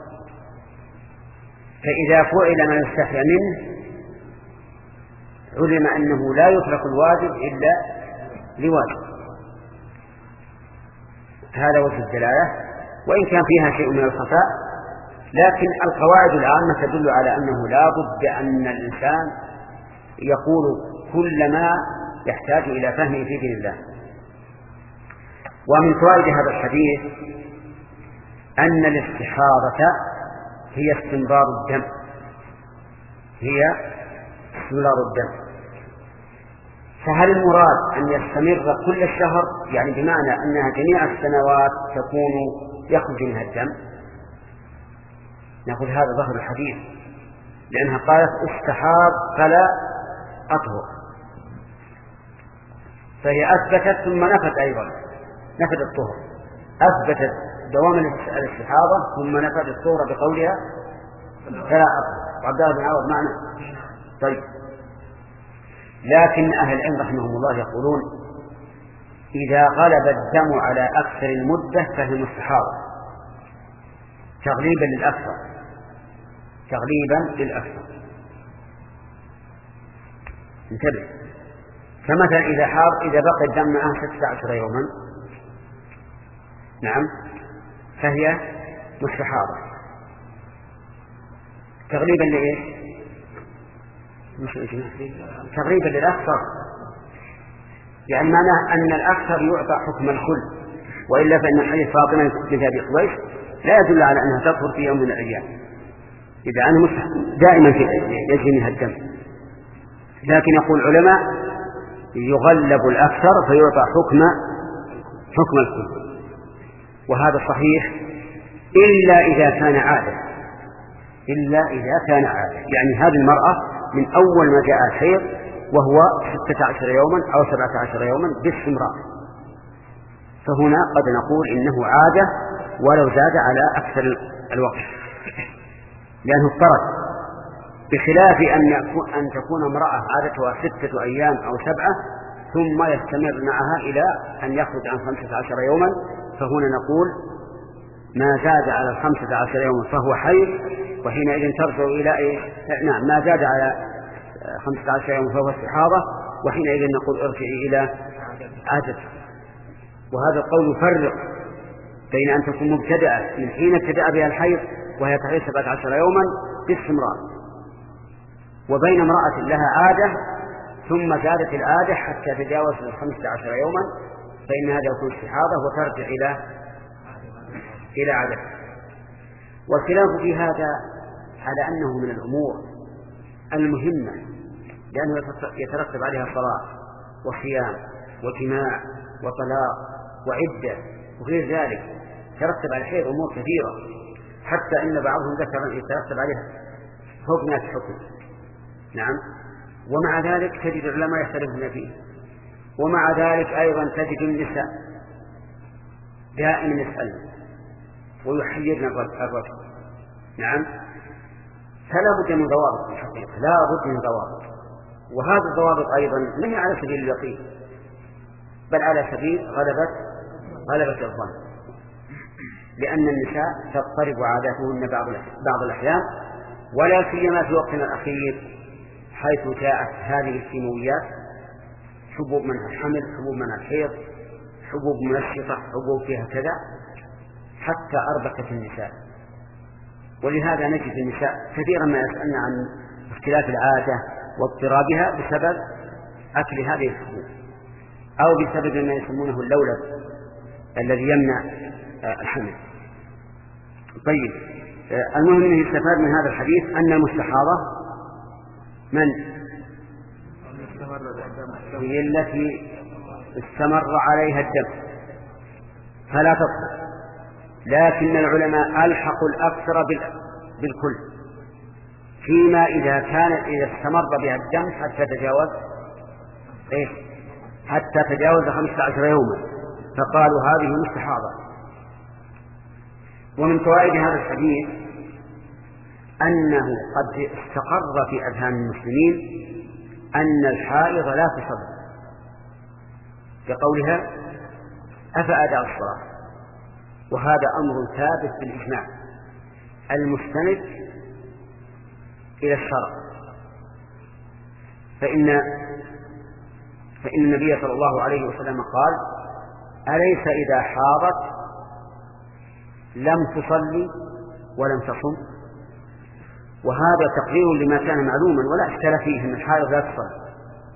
فإذا فعل ما يستحيا منه علم أنه لا يترك الواجب إلا لواجب. هذا وجه الدلالة، وإن كان فيها شيء من الخفاء، لكن القواعد العامة تدل على أنه لا بد أن الإنسان يقول كل ما يحتاج إلى فهمه في دين الله. ومن فوائد هذا الحديث أن الاستحاضة هي استمرار الدم، فهل المراد أن يستمر كل الشهر، يعني بمعنى أنها جميع السنوات تكون يخرج منها الدم؟ نقول هذا ظهر الحديث، لأنها قالت استحاض فلا أطهر، فهي أثبتت ثم نفت أيضا، نفت الطهر، أثبتت دوام الاستحاضة ثم نفت الطهر بقولها فلا أطهر. عبد الله بن عوض معنا؟ طيب، لكن أهل العلم رحمهم الله يقولون إذا غلب الدم على أكثر المدة فهي مستحاضة تغليبا للأكثر. انتبه، فمثلا إذا بقي الدم معها 16 يوما، نعم، فهي مستحاضة تغليبا لإيش؟ تغليبا للأكثر، يعني معناه أن الأكثر يعطى حكم الكل، وإلا فإن حديث فاطمة بنت أبي قبيس لا يدل على أنها تطهر في يوم من الأيام، إذا أنا دائما يجري منها الدم. لكن يقول العلماء يغلب الأكثر فيعطى حكم الكل، وهذا صحيح إلا إذا كان عادة، يعني هذه المرأة من أول ما جاء الحيض وهو 16 يوما أو 17 يوما باستمرار، فهنا قد نقول إنه عادة ولو زاد على أكثر الوقت لأنه اضطرد، بخلاف أن تكون امرأة عادتها 6 أيام أو 7 ثم يستمر معها إلى أن يخرج عن 15 يوما، فهنا نقول ما زاد على 15 يوما فهو حيض، وحينئذ ترجع إلى نعم، ما زاد على 15 يوما فهو استحاضة، وحينئذ نقول ارجعي إلى عادتك. وهذا القول يفرق بين أن تكون مبتدأة من حين ابتدأ بها الحيض وهي تحيض 17 يوما باستمرار، وبين امرأة لها عادة ثم زادت العادة حتى تجاوز 15 يوما، فإن هذا يكون استحاضة وترجع إلى عادة. والخلاف في هذا على أنه من الأمور المهمة، لأنه يترتب عليها صلاة وصيام وجماع وطلاق وعدة وغير ذلك، ترتب على الحيض أمور كثيرة، حتى إن بعضهم ذكر أن يترتب عليها حكم. نعم، ومع ذلك تجد العلماء يختلفون فيه، ومع ذلك أيضا تجد النساء دائما يسألن ويحيرن الرجل. نعم، فلا بد من ضوابط في الحقيقة، لا بد من ضوابط، وهذه الضوابط أيضا ما هي على سبيل اليقين بل على سبيل غلبة الظن، لأن النساء تضطرب عاداتهن بعض الأحيان ولا سيما في وقتنا الأخير حيث جاءت هذه الكيماويات، حبوب منها الحمل، حبوب منها الحيض، حبوب منشطة، حبوب فيها كذا، حتى أربكت النساء. ولهذا نجد النساء كثيرا ما يسألن عن اختلاف العادة واضطرابها بسبب أكل هذه الحبوب أو بسبب ما يسمونه اللولب الذي يمنع الحمل. طيب، المهم أنه يستفاد من هذا الحديث أن المستحاضة من هي التي استمر عليها الدم فلا تطهر، لكن العلماء ألحقوا الأكثر بالكل، فيما إذا استمر بها الدم حتى تجاوز 15 يوما، فقالوا هذه مستحاضة. ومن فوائد هذا الحديث أنه قد استقر في أذهان المسلمين أن الحائض لا تصلي، كقولها أفأداء الصلاة، وهذا أمر ثابت بالإجماع المستند إلى الشرع. فإن النبي صلى الله عليه وسلم قال: أليس إذا حاضت لم تصلي ولم تصم؟ وهذا تقرير لما كان معلوما ولا اشكال فيه أن الحائض لا تصلي.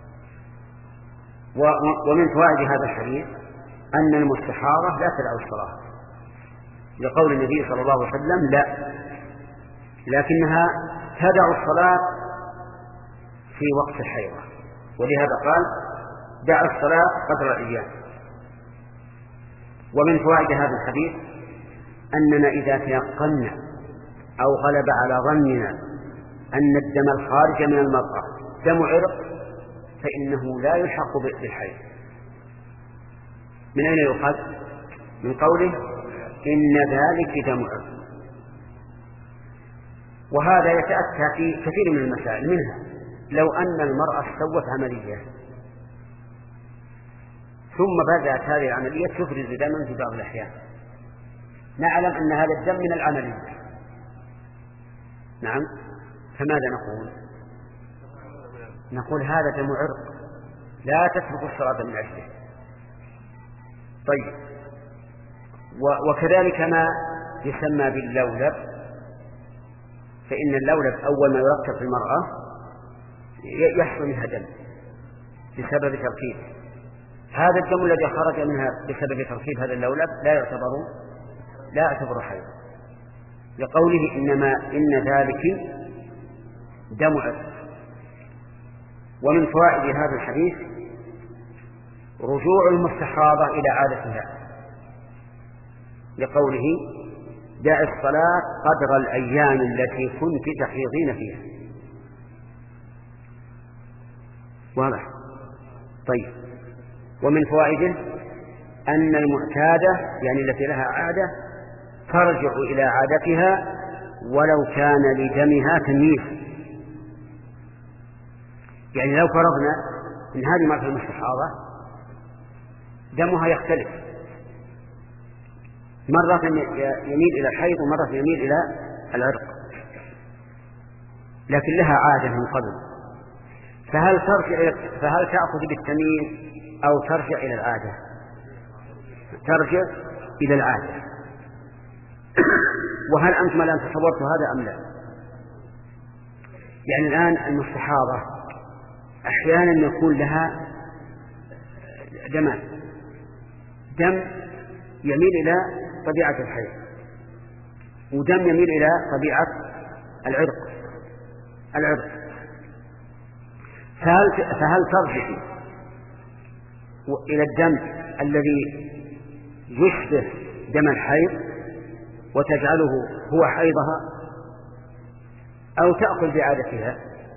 ومن فوائد هذا الحديث أن المستحاضة لا تدع الصلاة، لقول النبي صلى الله عليه وسلم: لا، لكنها تدع الصلاة في وقت الحيضة، ولهذا قال: دع الصلاة قدر الأيام. ومن فوائد هذا الحديث أننا إذا تيقنا أو غلب على ظننا أن الدم الخارج من المرأة دم عرق فإنه لا يلحق بالحيض. من أين يؤخذ؟ من قوله: إن ذلك دم عرق. وهذا يتأتى في كثير من المسائل، منها لو أن المرأة سوت عملية ثم بدأت هذه العملية تفرز دما في بعض الأحيان، نعلم أن هذا الدم من العملية، نعم، فماذا نقول هذا دم عرق لا تترك الصلاة من أجله. طيب، وكذلك ما يسمى باللولب، فإن اللولب أول ما يركب في المرأة يحصل منها دم بسبب تركيبه. هذا الدم الذي خرج منها بسبب تركيب هذا اللولب لا يعتبر حيض، لقوله: إن ذلك دم عرق. ومن فوائد هذا الحديث رجوع المستحاضة إلى عادتها، لقوله: دع الصلاة قدر الأيام التي كنت تحيضين فيها. واضح؟ طيب، ومن فوائده أن المعتادة يعني التي لها عادة ترجع إلى عادتها ولو كان لدمها تمييز. يعني لو فرضنا أن هذه المرأة المستحاضة دمها يختلف، مرة يميل إلى الحيض ومرة يميل إلى العرق، لكن لها عادة من قبل، فهل تأخذ بالتمييز أو ترجع إلى العادة؟ ترجع إلى العادة. وهل أنتم الآن تصورتوا هذا أم لا؟ يعني الآن المستحاضة أحيانا يكون لها دمان، دم يميل إلى طبيعة الحيض ودم يميل إلى طبيعة العرق. فهل ترجع إلى الدم الذي يشبه دم الحيض وتجعله هو حيضها، أو تأخذ بعادتها؟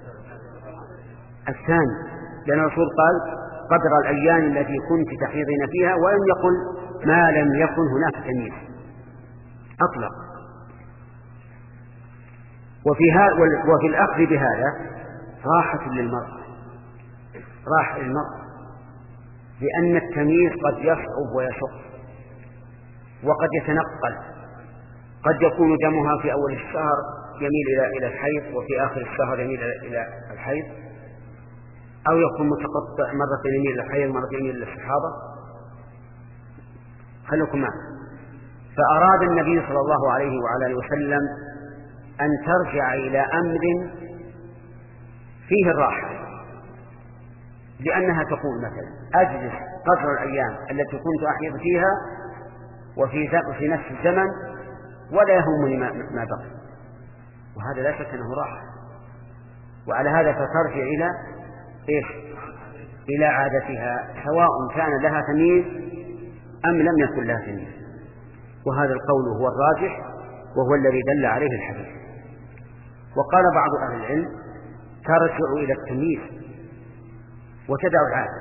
الثاني، لأن الرسول قال: قدر الأيام التي كنت تحيضين فيها، ولم يقل ما لم يكن هناك تمييز، أطلق. وفي الأخذ بهذا راحة للمرأة، لأن التمييز قد يصعب ويشق وقد يتنقل، قد يكون دمها في أول الشهر يميل إلى الحيض وفي آخر الشهر يميل إلى الحيض، أو يكون متقطع مرة يميل إلى الحيض مرة يميل إلى الاستحاضة. خلوكم معنا. فأراد النبي صلى الله عليه وعلى آله وسلم أن ترجع إلى أمر فيه الراحة، لأنها تقول مثلا أجلس قدر الأيام التي كنت أحيض فيها في نفس الزمن ولا يهمني ما بقي، وهذا لا شك أنه راحة. وعلى هذا فترجع إلى إيش؟ إلى عادتها، سواء كان لها تمييز أم لم يكن لها تمييز. وهذا القول هو الراجح وهو الذي دل عليه الحديث. وقال بعض أهل العلم ترجع إلى التمييز وتدع العادة،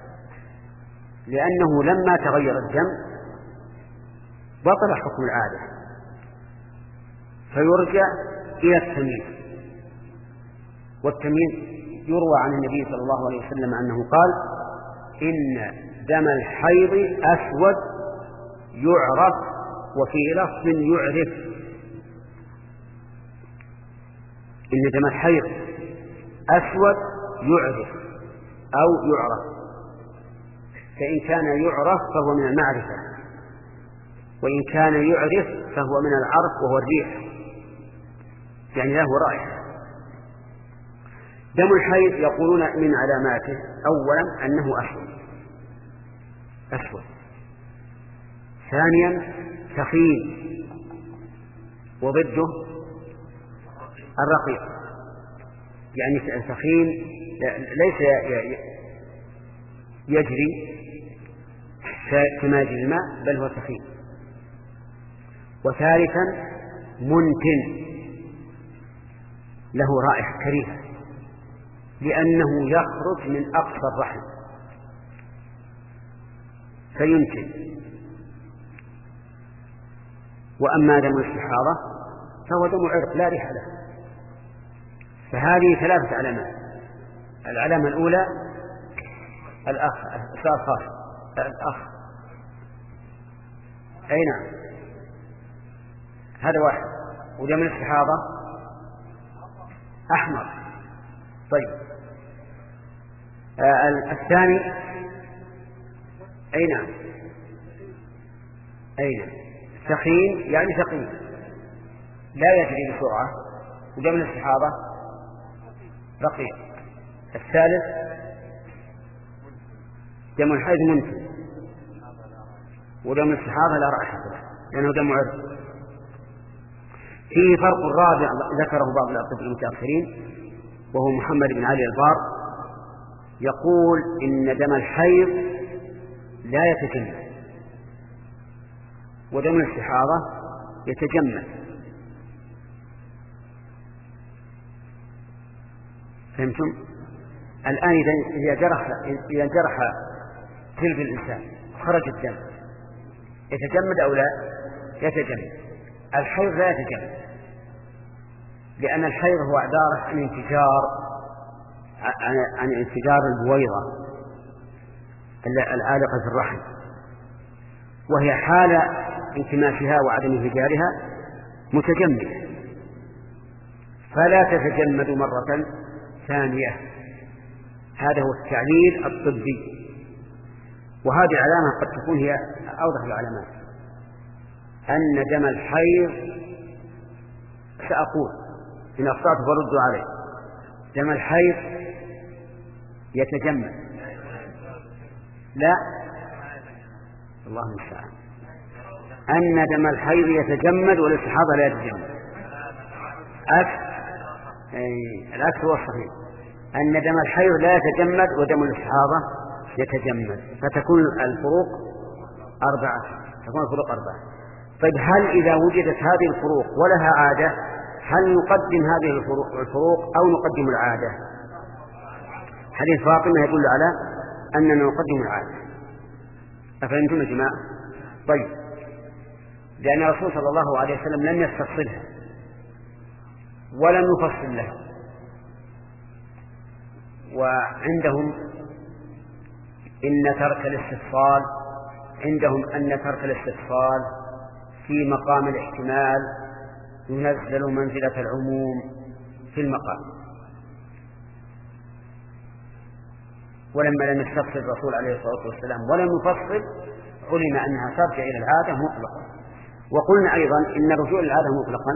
لأنه لما تغير الدم بطل حكم العادة، فيرجع إلى التمييز. والتمييز يروى عن النبي صلى الله عليه وسلم أنه قال إن دم الحيض أسود يعرف، وفي لفظ يعرف. إن دم الحيض أسود يعرف أو يعرف، فإن كان يعرف فهو من المعرفة، وإن كان يعرف فهو من العرف وهو الريح، يعني له رائحة. دم الحيض يقولون من علاماته أولا أنه أسود، ثانيا ثخين، وضده الرقيق. يعني الثخين ليس يجري كما يجري الماء، بل هو ثخين. وثالثا منتن، له رائحة كريهة، لأنه يخرج من أقصى الرحم فينتن. وأما دم الاستحاضة فهو دم عرق لا ريح له. فهذه ثلاثة علامات. العلامة الأولى الأخ أي نعم، هذا واحد. ودم الاستحاضة أحمر. طيب الثاني أي نعم ثخين، يعني ثقيل لا يجري بسرعة. ودم الاستحاضة رقيق. الثالث دم الحيض منتن، ودم الاستحاضة لا رائحة له لأنه دم عرق. فيه فرق رابع ذكره بعض الأطباء المتأخرين، وهو محمد بن علي البار، يقول إن دم الحيض لا يتجمد، ودم الاستحاضة يتجمد. فهمتم؟ الآن إذا جرح جلد الإنسان خرج الدم يتجمد أو لا؟ يتجمد. الحيض لا يتجمد، لأن الحيض هو عبارة عن انفجار البويضة العالقة في الرحم، وهي حال انكماشها وعدم انفجارها متجمدة، فلا تتجمد مرة ثانية. هذا هو التعليل الطبي. وهذه علامة قد تكون هي أوضح العلامات، أن دم الحيض سأقول إن أخطأت فردوا عليه. دم الحيض يتجمد، لا الله المستعان، أن دم الحيض يتجمد والاستحاضة لا يتجمد. العكس هو الصحيح، أن دم الحيض لا يتجمد ودم الاستحاضة يتجمد، فتكون الفروق أربعة. طيب هل إذا وجدت هذه الفروق ولها عادة، هل نقدم هذه الفروق أو نقدم العادة؟ حديث فاطمة يدل على أننا نقدم العادة. أفهمتم يا جماعة؟ طيب، لأن الرسول صلى الله عليه وسلم لم يستفصلها ولم يفصل لها. وعندهم أن ترك الاستفصال في مقام الاحتمال ينزل منزلة العموم في المقام. ولما لم يستفصل الرسول عليه الصلاة والسلام ولم يفصل علم أنها ترجع إلى العادة مطلقا. وقلنا أيضا إن الرجوع إلى العادة مطلقا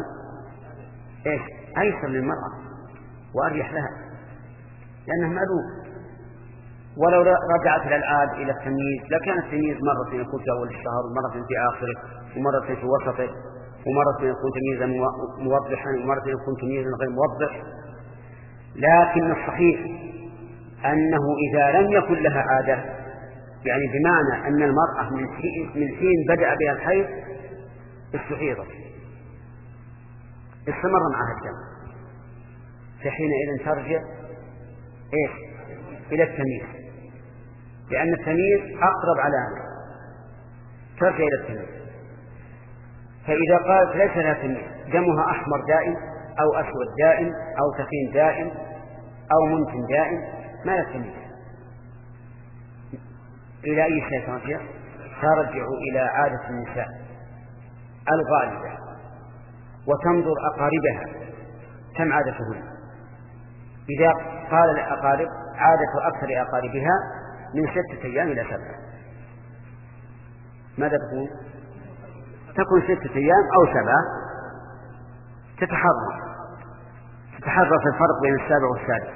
أيسر للمرأة وأريح لها لأنه معلوم. ولو رجعت إلى العادة إلى التمييز لكان التمييز مرة يكون في أول الشهر ومرة في آخره ومرة في وسطه ومرة يكون تمييزا موضحا ومرة يكون تمييزا غير موضح. لكن الصحيح أنه إذا لم يكن لها عادة، يعني بمعنى أن المرأة من حين بدأ بها الحيض استحيضت استمر معها الدم، فحينئذ ترجع إلى التمييز، لأن التمييز أقرب على أن ترجع إلى التمييز. فإذا قالت ليس لها تمييز دمها أحمر دائم أو أسود دائم أو ثخين دائم أو منتن دائم ما لا تمييز، إلى أي شيء ترجع؟ ترجع إلى عادة النساء الغالبة وتنظر أقاربها كم عادتهن. إذا قال الأقارب عادة أكثر أقاربها من 6 أيام إلى 7، ماذا تكون 6 أيام أو 7؟ تتحرى في الفرق بين 7 والسادس،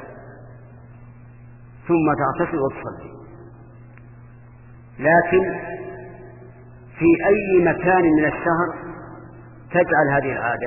ثم تغتسل وتصلي. لكن في أي مكان من الشهر تجعل هذه العادة؟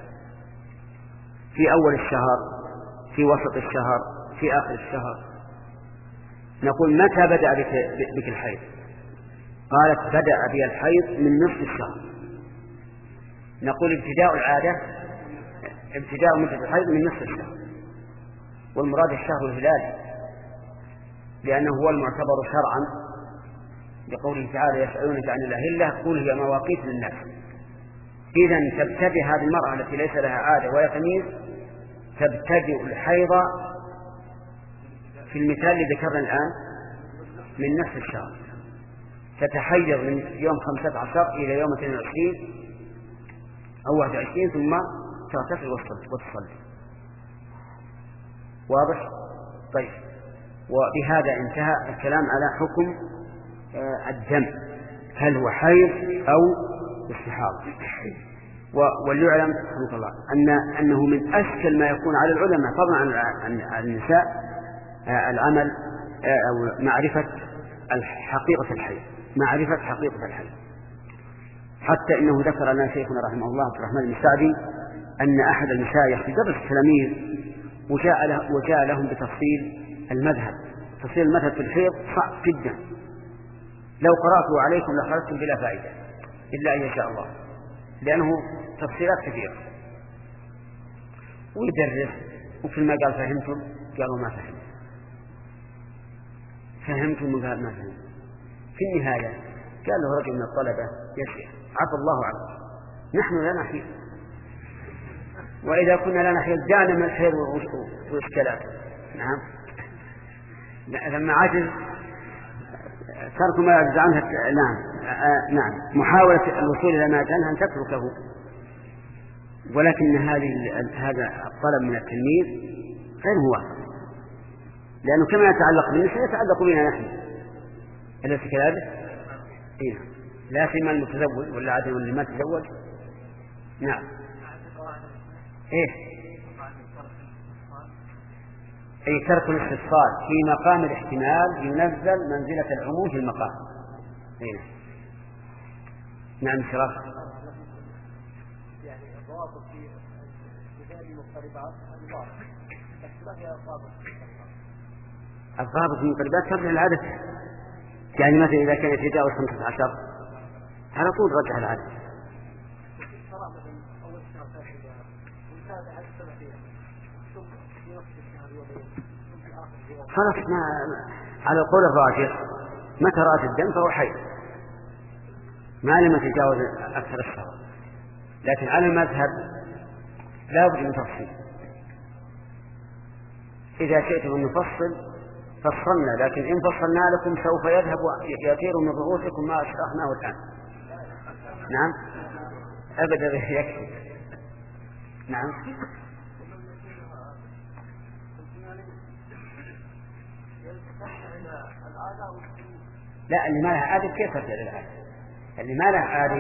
في أول الشهر، في وسط الشهر، في آخر الشهر. نقول متى بدأ بك الحيض؟ قالت بدأ بي الحيض من نصف الشهر. نقول ابتداء العادة ابتداء مدة الحيض من نصف الشهر، والمراد الشهر الهلالي لأنه هو المعتبر شرعا بقوله تعالى يسألونك عن الأهلة قل هي مواقيت للناس. إذن تبتدئ هذه المرأة التي ليس لها عادة ولا تمييز تبتدئ الحيض في المثال اللي ذكرنا الآن من نصف الشهر، تتحيض من يوم 15 إلى يوم 22 أو 21 ثم تغتسل وتصلي. واضح؟ طيب، وبهذا انتهى الكلام على حكم الدم، هل هو حيض أو استحاضة. وليعلم رحمه الله أنه من أشكل ما يكون على العلماء فضلا عن النساء العمل أو معرفة حقيقة الحيض، معرفة حقيقة الحيض. حتى إنه ذكر لنا شيخنا رحمه الله عبد الرحمن بن سعدي أن أحد المشايخ في درس التلاميذ وجاء لهم بتفصيل المذهب. تفصيل المذهب في الحيض صعب جدا، لو قرأته عليكم لخرجتم بلا فائدة إلا أن يشاء الله، لأنه تفصيلات كثيرة. ويدرس وفي ما قال فهمتم قالوا ما فهمتم قال ما فهمتم. في النهاية قال له رجل من الطلبة يا شيخ عفى الله عنه نحن لا نحيل، وإذا كنا لا نحيل دعنا من الحيل وإشكالاته. نعم، لما عجز ترك ما يعجز عنه. نعم محاولة الوصول إلى ما كان أن تتركه، ولكن هذا الطلب من التلميذ غير موافق، لأنه كما يتعلق بالنساء يتعلق بنا نحن. أليس كذلك؟ إيه، لا سيما المتزوج ولا عدم اللي ما تزوج. نعم. أي ترك الاستفصال في مقام الاحتمال ينزل منزلة العموم في المقام. نعم شراف. يعني الضوابط في كتاب المقتربات الضابط في المقتربات ترجع العادة، يعني مثلا إذا كان يتجاوز 15 على طول رجع العادة. خلاص على القول الراجح متى رأت الدم فهو حي ما لم يتجاوز أكثر الشهر. لكن على المذهب لا بد من تفصيل. إذا شئتم أن نفصل فصلنا، لكن إن فصلنا لكم سوف يطير من رؤوسكم ما أشرحناه الآن. نعم أبدا يكفي. نعم. لا، اللي ما لها عادة كيف ترجع للعادة؟ اللي ما لها عادة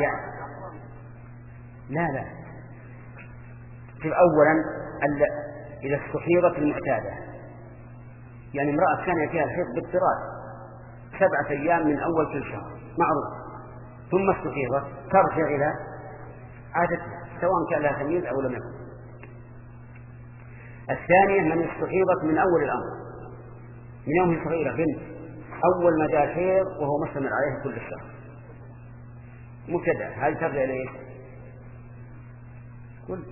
لا في أولا إذا استحيضت المعتادة، يعني امرأة كان فيها الحيض باضطراد 7 أيام من أول كل شهر معروف، ثم استحيضت ترجع إلى عادتها سواء كان لها تمييز أو لم يكن. الثانية من استحيضت من أول الأمر، من يوم صغيرة بنت أول ما جاء الحيض وهو مستمر عليه كل الشهر مبتدأ، هل ترجع إليه؟ قل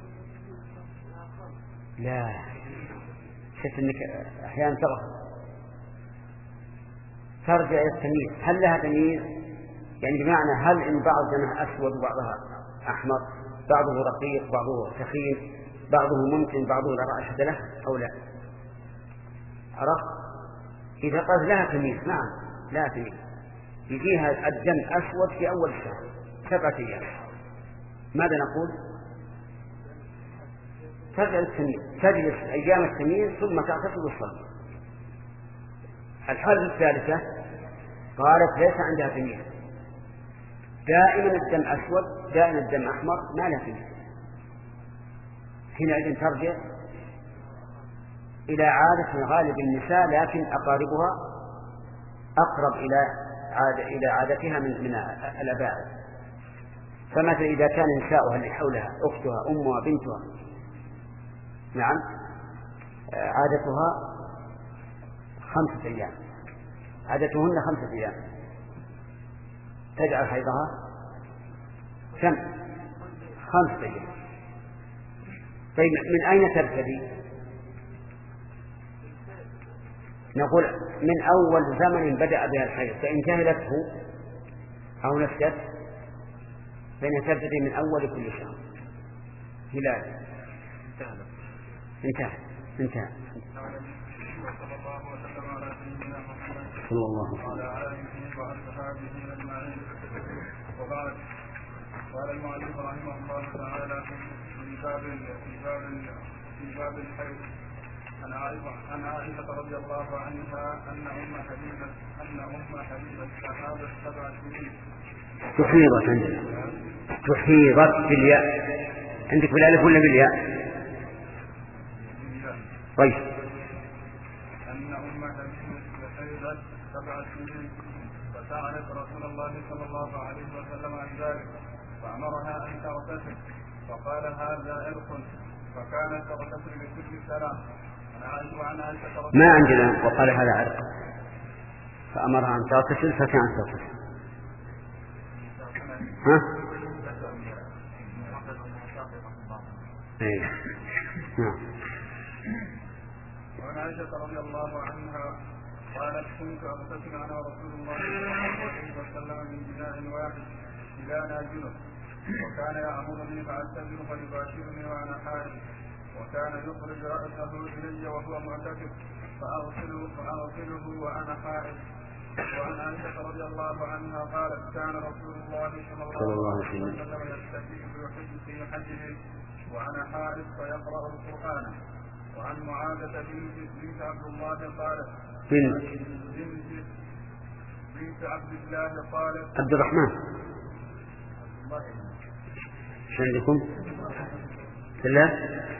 لا، شفت أنك أحيانا ترجع إلى التمييز. هل لها تمييز؟ يعني بمعنى هل إن بعض دمها أسود وبعضها أحمر، بعضه رقيق بعضه سخين، بعضه ممكن بعضه لا رائحة له أو لا؟ عرفت؟ إذا قال لها تمييز، نعم لا تمييز، يجيها الدم أسود في أول الشهر 7 أيام، ماذا نقول؟ ترجع للتمييز، تجلس أيام التمييز ثم تعتقد الصلاة. الحالة الثالثة قالت ليس عندها تمييز، دائما الدم أسود دائما الدم أحمر، ما لها تمييز، حينئذ ترجع إلى عادة غالب النساء، لكن أقاربها أقرب إلى عادتها من الأباعد. فمثلا إذا كان نساؤها اللي حولها أختها أمها بنتها، نعم، عادتها 5 أيام، عادتهن 5 أيام، تجعل حيضها كم؟ 5 أيام. طيب من أين تبتدي؟ نقول من أول زمن بدأ بها الحيض، فإن جهلته أو نسيت فإن تبتدي من أول كل شهر هلال. انتهى. صلى الله عليه وسلم. وبعد، قال المؤلف رحمه الله تعالى في باب الحيض عن عائشة رضي الله عنها أن أم حبيبة استحاضت 7 سنين. تحيضت عندنا، تحيضت بالياء، عندك بالالف ولا بالياء؟ طيب. أن أم حبيبة استحاضت 7 سنين، فسألت رسول الله صلى الله عليه وسلم عن ذلك فأمرها أن تغتسل، فقال هذا عرق، فكانت تغتسل بكل سلام. ما عندنا وقال هذا عرق، فأمرها أن تغتسل فكانت تغتسل. ها؟ ايه نعم. وعن عائشة رضي الله عنها قالت كنت أغتسل أنا ورسول الله صلى الله عليه وسلم من إناء واحد إذا أنا جنب، وكان يأمرني فأغتسل فيباشرني وأنا حائض، وكان يخرج رأسه إلي وهو معتكف فأغسله وأنا حائض. وعن عائشة رضي الله عنها قالت كان رسول الله صلى الله عليه وسلم يستحيي في حجه وأنا حائض فيقرأ القرآن. وعن معاذة بنت عبد الله قالت بنت عبد الله قالت عبد الرحمن شو عندكم؟ لا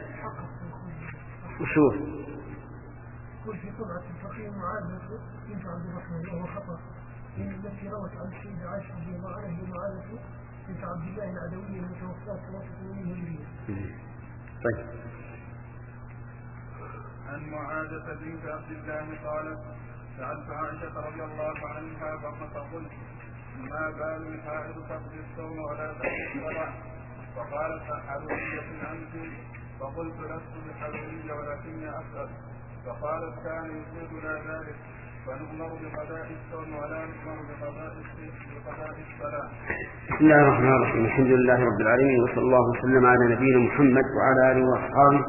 وشوف قل في طبعة الفقيه معاذة بنت عبد الرحمن وهو خطأ، من التي روت عن السيدة عائشة رضي الله عنها معاذة بنت عبد الله العدوية المتوفاة 83 هجرية. طيب. عن معاذة بنت عبد الله قالت سألت عائشة رضي الله عنها فقلت ما بال الحائض تقضي الصوم ولا تقضي الصلاة؟ فقالت حرورية أنت؟ فقلت لست بحرورية ولكني أسأل. فقالت كان يصيبنا ذلك فنؤمر بقضاء الصوم ولا نؤمر بقضاء الصلاة. بسم الله الرحمن الرحيم، الحمد لله رب العالمين، وصلى الله وسلم على نبينا محمد وعلى آله وأصحابه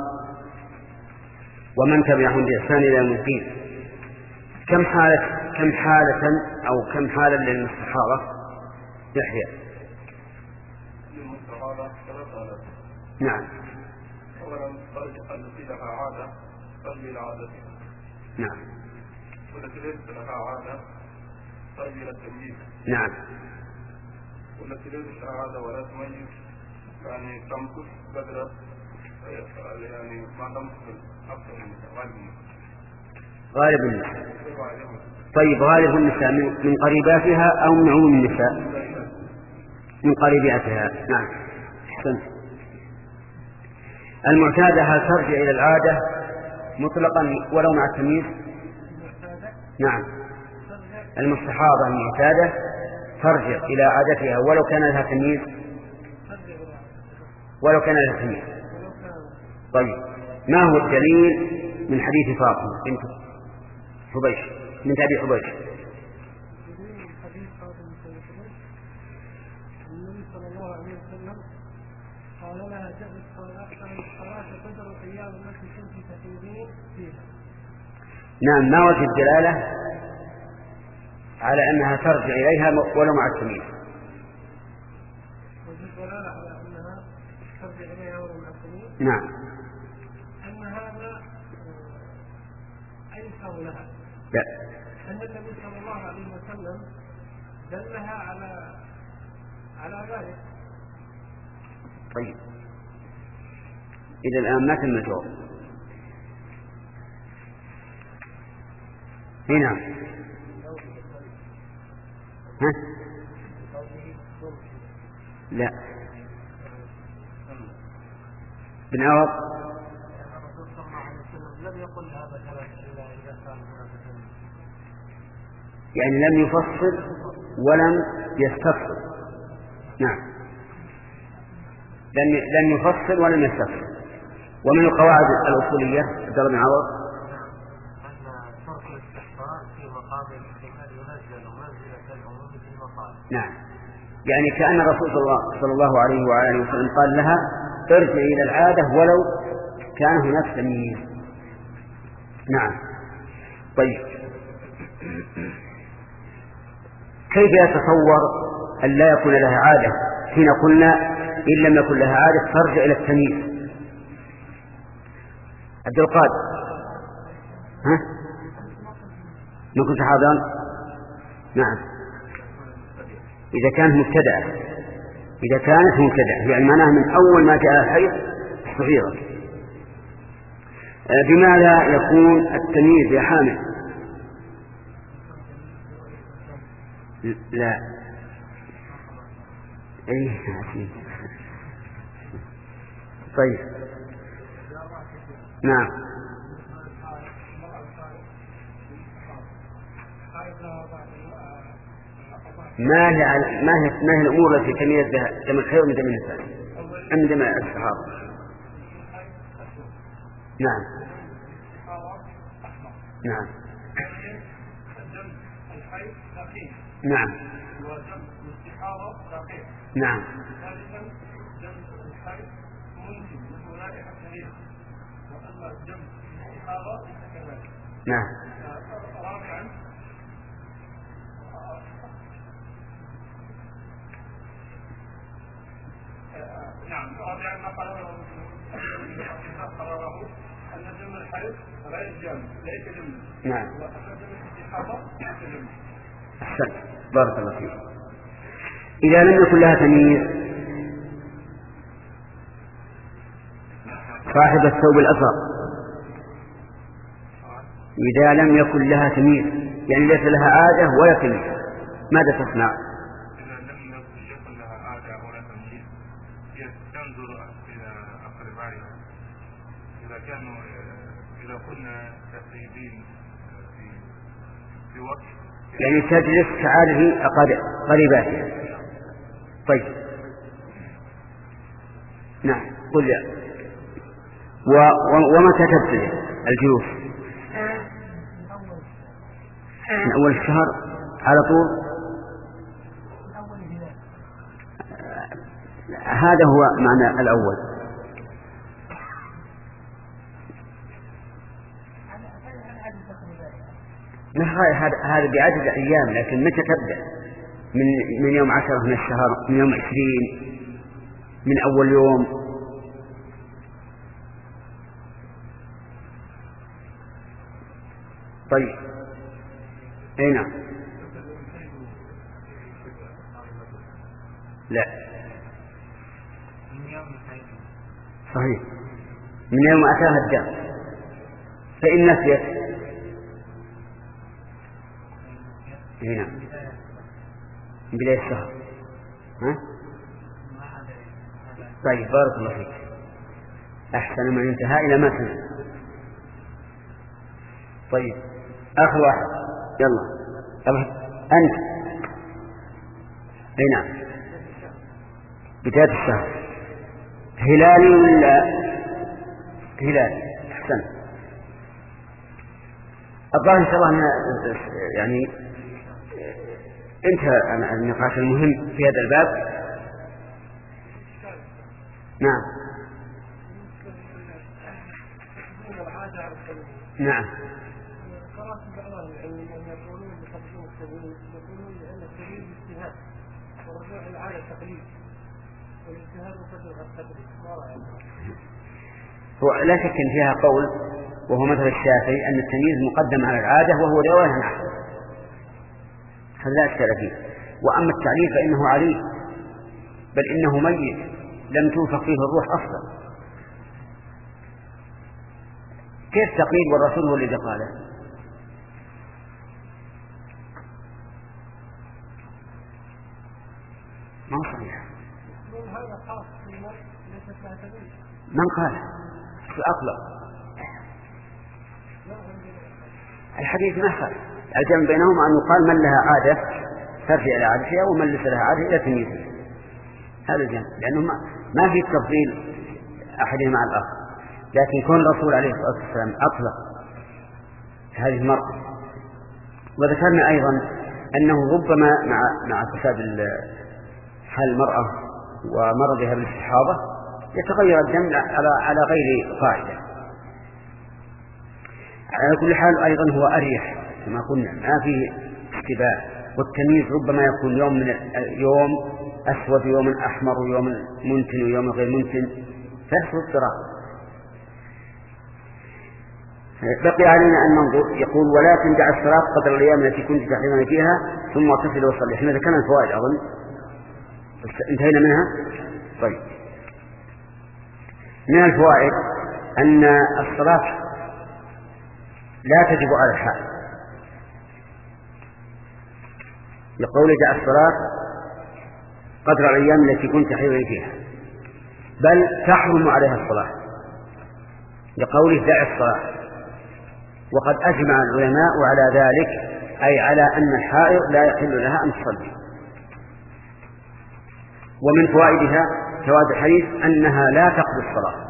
ومن تبعهم بإحسان إلى يوم الدين. كم حالة أو كم حالة للمستحاضة يحيى؟ المستحاضة 3 حالات. نعم. أولا التي لها عادة ترجع إلى عادتها. نعم. والتي ليست لها عادة ترجع إلى التمييز. نعم. والتي ليست لها عادة ولا تميز يعني تمكث بدرة يعني ما تمكث أكثر من غالب النساء. طيب غالب النساء من قريباتها أو من عموم النساء؟ من قريباتها. نعم. أحسنت. المعتادة هل ترجع إلى العادة مطلقا ولو مع التمييز؟ نعم. المستحاضة المعتادة ترجع إلى عادتها ولو كان لها تمييز. ولو كان لها تمييز. طيب ما هو الدليل من حديث فاطمة بنت حبيش من أبي حبيش؟ النبي صلى الله عليه وسلم قال لها تغرق الصلاة تدر الأيام التي كنت تحيضين فيها. نعم. ما وجه الدلالة على أنها ترجع إليها ولو مع التمييز؟ وجه الدلالة على أنها ترجع إليها ولو مع التمييز. نعم. أن هذا أيسر لها. لا. أن النبي صلى الله عليه وسلم دلها على ذلك. طيب إذا الآن ما تم الجواب. هنا ها؟ لا. بن عوض لم يقل هذا كلام إلا إذا كان هناك تمييز. يعني لم يفصل ولم يستفصل. نعم. لم يفصل ولم يستفصل. ومن القواعد الأصولية عبد الله بن عوض أن ترك الاستحضار في مقام الاحتمال ينزل منزلة العموم في المقام. نعم. يعني كأن الرسول صلى الله عليه وآله وسلم قال لها ارجع إلى العادة ولو كان هناك تمييز. نعم. طيب كيف يتصور أن لا يكون لها عادة حين قلنا إن لم يكن لها عادة ترجع إلى التمييز؟ عبد القادر ها؟ ما كنت حاضرا؟ نعم. إذا كانت مبتدأة يعني معناها من أول ما جاء الحيض استحيضت. بماذا يكون التمييز يا حامد؟ لا. أي طيب. نعم. ما هي الأمور التي تميز بها دم الحيض من دم النساء أم دم الصحابة؟ نعم. نعم. نعم. نعم. نعم. نعم. رابعا ما قرره أن دم الحيض غير جمع ليس جمع. نعم. وأن دم الاستحاضة ليس جمع. أحسنت. بارك الله فيك. إذا لم يكن لها تمييز صاحب الثوب الأصغر، إذا لم يكن لها تمييز يعني ليس لها عادة ولا تمييز ماذا تصنع؟ إذا لم يكن لها عادة ولا تمييز تنظر إلى أقربائها إذا كنا تقريبين في وقت يعني تجلس كعادة قريباتها. طيب. نعم. قل يا ومتى تبتدئ الجلوس؟ من أول الشهر على طول. هذا هو معنى الأول. هذا بعدد أيام، لكن متى تبدأ؟ من يوم 10 من الشهر، من يوم 20، من أول يوم؟ طيب أي نعم. لا صحيح، من يوم أتاها الدم، فإن نسيت هنا من بداية الشهر. ها؟ طيب بارك الله فيك، أحسن من انتهى إلى ما سمع. طيب آخر واحد، يلا أنت. أي نعم، بداية الشهر هلالي ولا هلالي؟ أحسن. الظاهر إن شاء الله أن يعني انتهى النقاش المهم في هذا الباب. نعم نعم. قرأت بعض العلم أن يقولون بتقديم التمييز، يقولون لأن التمييز اجتهاد ورجوع العادة تقليد، والاجتهاد يقدم التقليد. ما رأيك؟ هو لا شك أن فيها قول، وهو مثل الشافعي أن التمييز مقدم على العادة وهو رواية عن أحد، هذا لا أشكال فيه. وأما التعليل فإنه عليل، بل إنه ميت لم تنفخ فيه الروح أصلا، كيف تقليد والرسول هو الذي قاله؟ ما هو صحيح. من قال؟ أطلق الحديث ما خالف. الجمع بينهما أن يقال من لها عادة ترجع إلى عادتها ومن ليس لها عادة إلى تمييزها، هذا الجمع، لأنه ما في تفضيل أحدهما على الآخر. لكن كون الرسول عليه الصلاة والسلام أطلق هذه المرأة. وذكرنا أيضا أنه ربما مع فساد حال المرأة ومرضها بالاستحاضة يتغير الدم على غير قاعدة. على كل حال أيضا هو أريح كما قلنا، ما فيه اشتباه. والتمييز ربما يكون يوم أسود ويوم أحمر ويوم منتن ويوم غير منتن، فيحصل اضطراب. بقي علينا أن ننظر. يقول ولكن دع الصلاة قدر الأيام التي كنت تحرمين فيها ثم اغتسل وصلي. احنا ذكرنا الفوائد أظن انتهينا منها. طيب من الفوائد أن الصلاة لا تجب على الحائض، لقول دع الصلاة قدر الأيام التي كنت تحرمين فيها، بل تحرم عليها الصلاة لقوله دع الصلاة. وقد أجمع العلماء على ذلك، أي على أن الحائض لا يحل لها أن تصلي. ومن فوائدها فوائد الحديث أنها لا تقضي الصلاة،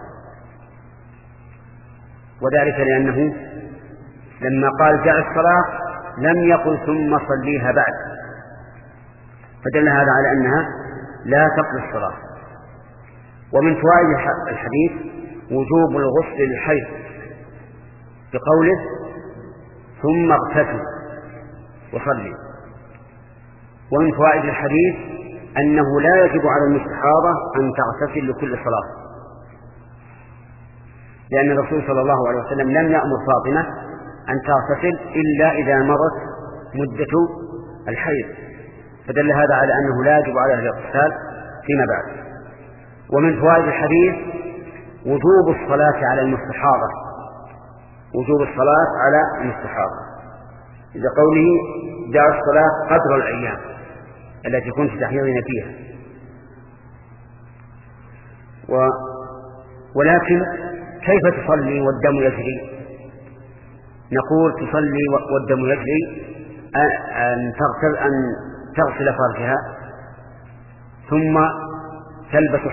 وذلك لأنه لما قال دع الصلاة لم يقل ثم صليها بعد، فدل هذا على أنها لا تقضي الصلاة. ومن فوائد الحديث وجوب الغسل للحيض بقوله ثم اغتسل وصلي. ومن فوائد الحديث أنه لا يجب على المستحاضة أن تغتسل لكل صلاة، لأن الرسول صلى الله عليه وسلم لم يأمر فاطمة أن تغتسل إلا إذا مضت مدة الحيض، فدل هذا على أنه لا يجب عليها الاغتسال فيما بعد. ومن فوائد الحديث وجوب الصلاة على المستحاضة، وجوب الصلاة على المستحاضة إذا قوله دع الصلاة قدر الأيام التي كنت تحيضين فيها. ولكن كيف تصلي والدم يجري؟ نقول تصلي والدم يجري أن تغسل فرجها ثم تلبس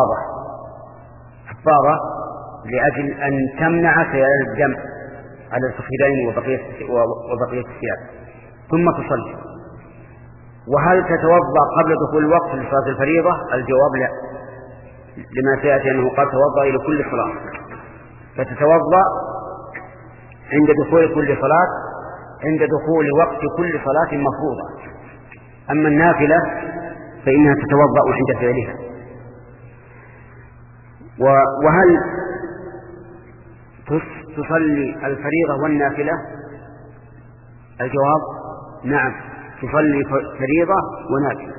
حفاظة لأجل أن تمنع سيال الدم على الفخذين وبقية الثياب، ثم تصلي. وهل تتوضأ قبل دخول الوقت لصلاة الفريضة؟ الجواب لا، لما سيأتي أنه قد توضأ لكل صلاة، فتتوضأ عند دخول كل صلاة، عند دخول وقت كل صلاة مفروضة. أما النافلة فإنها تتوضأ عند فعلها. وهل تصلي الفريضة والنافلة الجواب نعم، تصلي فريضة ونافلة.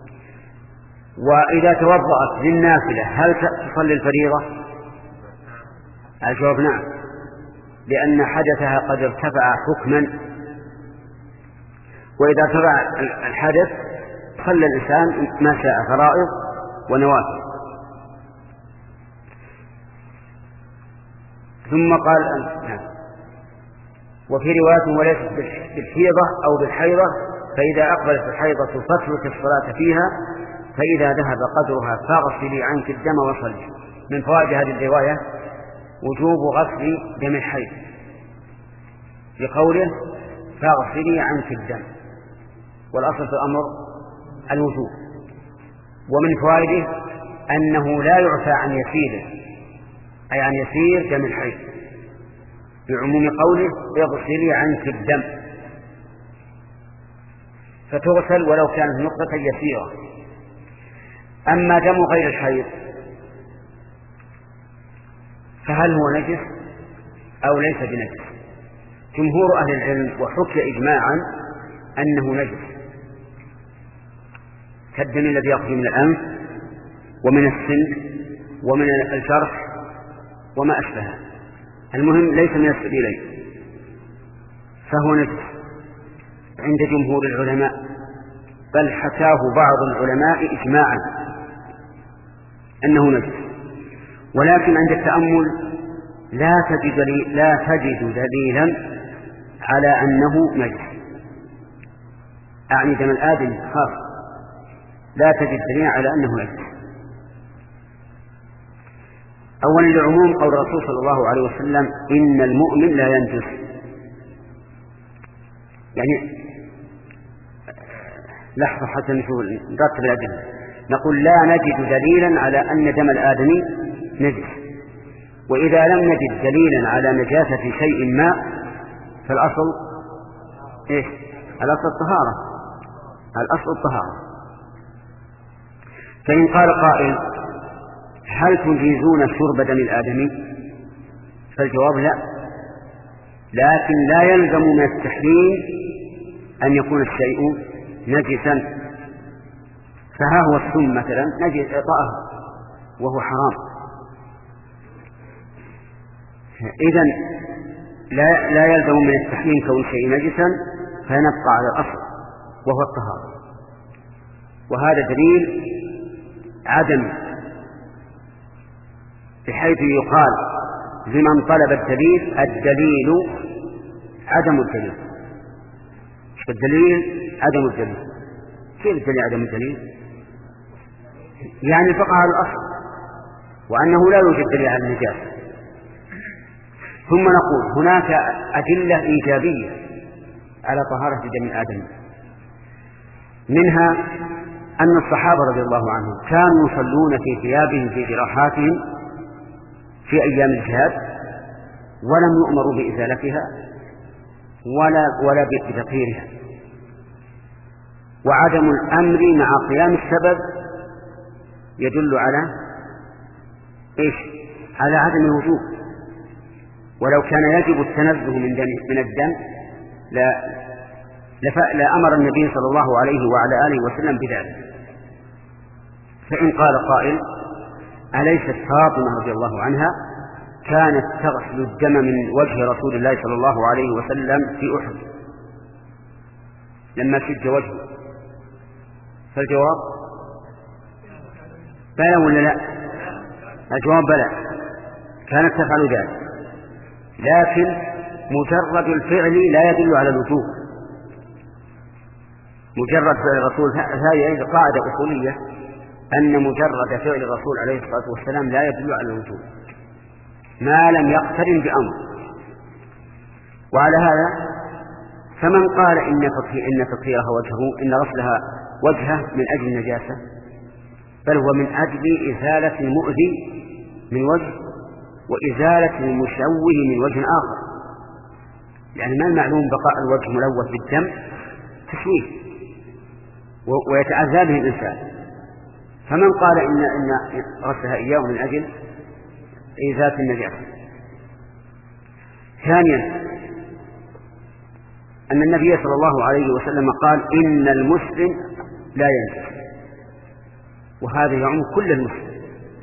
وإذا توضأت للنافلة هل تصلي الفريضة؟ الجواب نعم، لأن حدثها قد ارتفع حكما، وإذا ارتفع الحدث صلى الإنسان ما شاء فرائض ونوافل. ثم قال نعم. وفي رواية وليست بالحيضة أو بالحيضة، فإذا أقبلت الحيضة فاترك الصلاة فيها، فإذا ذهب قدرها فاغسلي عنك الدم وصلي. من فوائد هذه الرواية وجوب غسل دم الحيض بقوله فاغسلي عنك الدم، والأصل في الأمر الوجوب. ومن فوائده أنه لا يعفى عن يسيره، أي عن يسير دم الحيض، بعموم قوله اغسلي عنك الدم، فتغسل ولو كانت نقطة يسيرة. أما دم غير الحيض فهل هو نجس أو ليس بنجس؟ جمهور أهل العلم وحكي إجماعا أنه نجس، كالدم الذي يخرج من الأنف ومن السن ومن الجرح وما أشبهه، المهم ليس من السبيلين، فهو نجس عند جمهور العلماء، بل حكاه بعض العلماء إجماعا أنه نجس. ولكن عند التأمل لا تجد دليلا على أنه نجس، أعني دم الآدم خاص، لا تجد دليلا على أنه نجس. أولا لعموم قول الرسول صلى الله عليه وسلم إن المؤمن لا ينجس، يعني لحظة حتى نرتب الأدلة. نقول لا نجد دليلا على أن دم الآدمي نجس، وإذا لم نجد دليلا على نجاسة شيء ما فالأصل إيش؟ الأصل الطهارة، الأصل الطهارة. فإن قال قائل هل تجيزون شرب دم الآدمي؟ فالجواب لا، لكن لا يلزم من التحريم أن يكون الشيء نجسا. فها هو السم مثلا نجس طاهر وهو حرام، إذن لا يلزم من التحريم كون شيء نجسا، فنبقى على الأصل وهو الطهارة. وهذا دليل عدم، بحيث يقال لمن طلب الدليل عدم الدليل. الدليل عدم الدليل. كيف الدليل عدم الدليل؟ يعني فقه على الأصل وأنه لا يوجد دليل على النجاسة. ثم نقول هناك أدلة إيجابية على طهارة دم الآدمي، منها أن الصحابة رضي الله عنهم كانوا يصلون في ثيابهم في جراحاتهم في أيام الجهاد ولم يؤمروا بإزالتها ولا بتطهيرها. وعدم الأمر مع قيام السبب يدل على إيش؟ على عدم الوجوب. ولو كان يجب التنزه من الدم لا أمر النبي صلى الله عليه وعلى آله وسلم بذلك. فإن قال قائل أليست فاطمة رضي الله عنها كانت تغسل الدم من وجه رسول الله صلى الله عليه وسلم في أحد لما شج وجهه؟ فالجواب بلى ولا لا؟ الجواب بلى، كانت تفعل ذلك، لكن مجرد الفعل لا يدل على الوجوب. مجرد فعل الرسول، هذه قاعدة أصولية أن مجرد فعل الرسول عليه الصلاة والسلام لا يدل على الوجوب ما لم يقترن بأمر. وعلى هذا فمن قال إن تطهيرها وجهه إن غسلها وجهه من أجل النجاسة، بل هو من أجل إزالة المؤذي من وجه وإزالة المشوه من وجه آخر، يعني ما المعلوم بقاء الوجه ملوث بالدم تشويه ويتعذى به الإنسان. فمن قال إن غسلها إياه من أجل إزالة النجاسة. ثانيا أن النبي صلى الله عليه وسلم قال إن المسلم لا ينجس، وهذا يعم كل المسلم.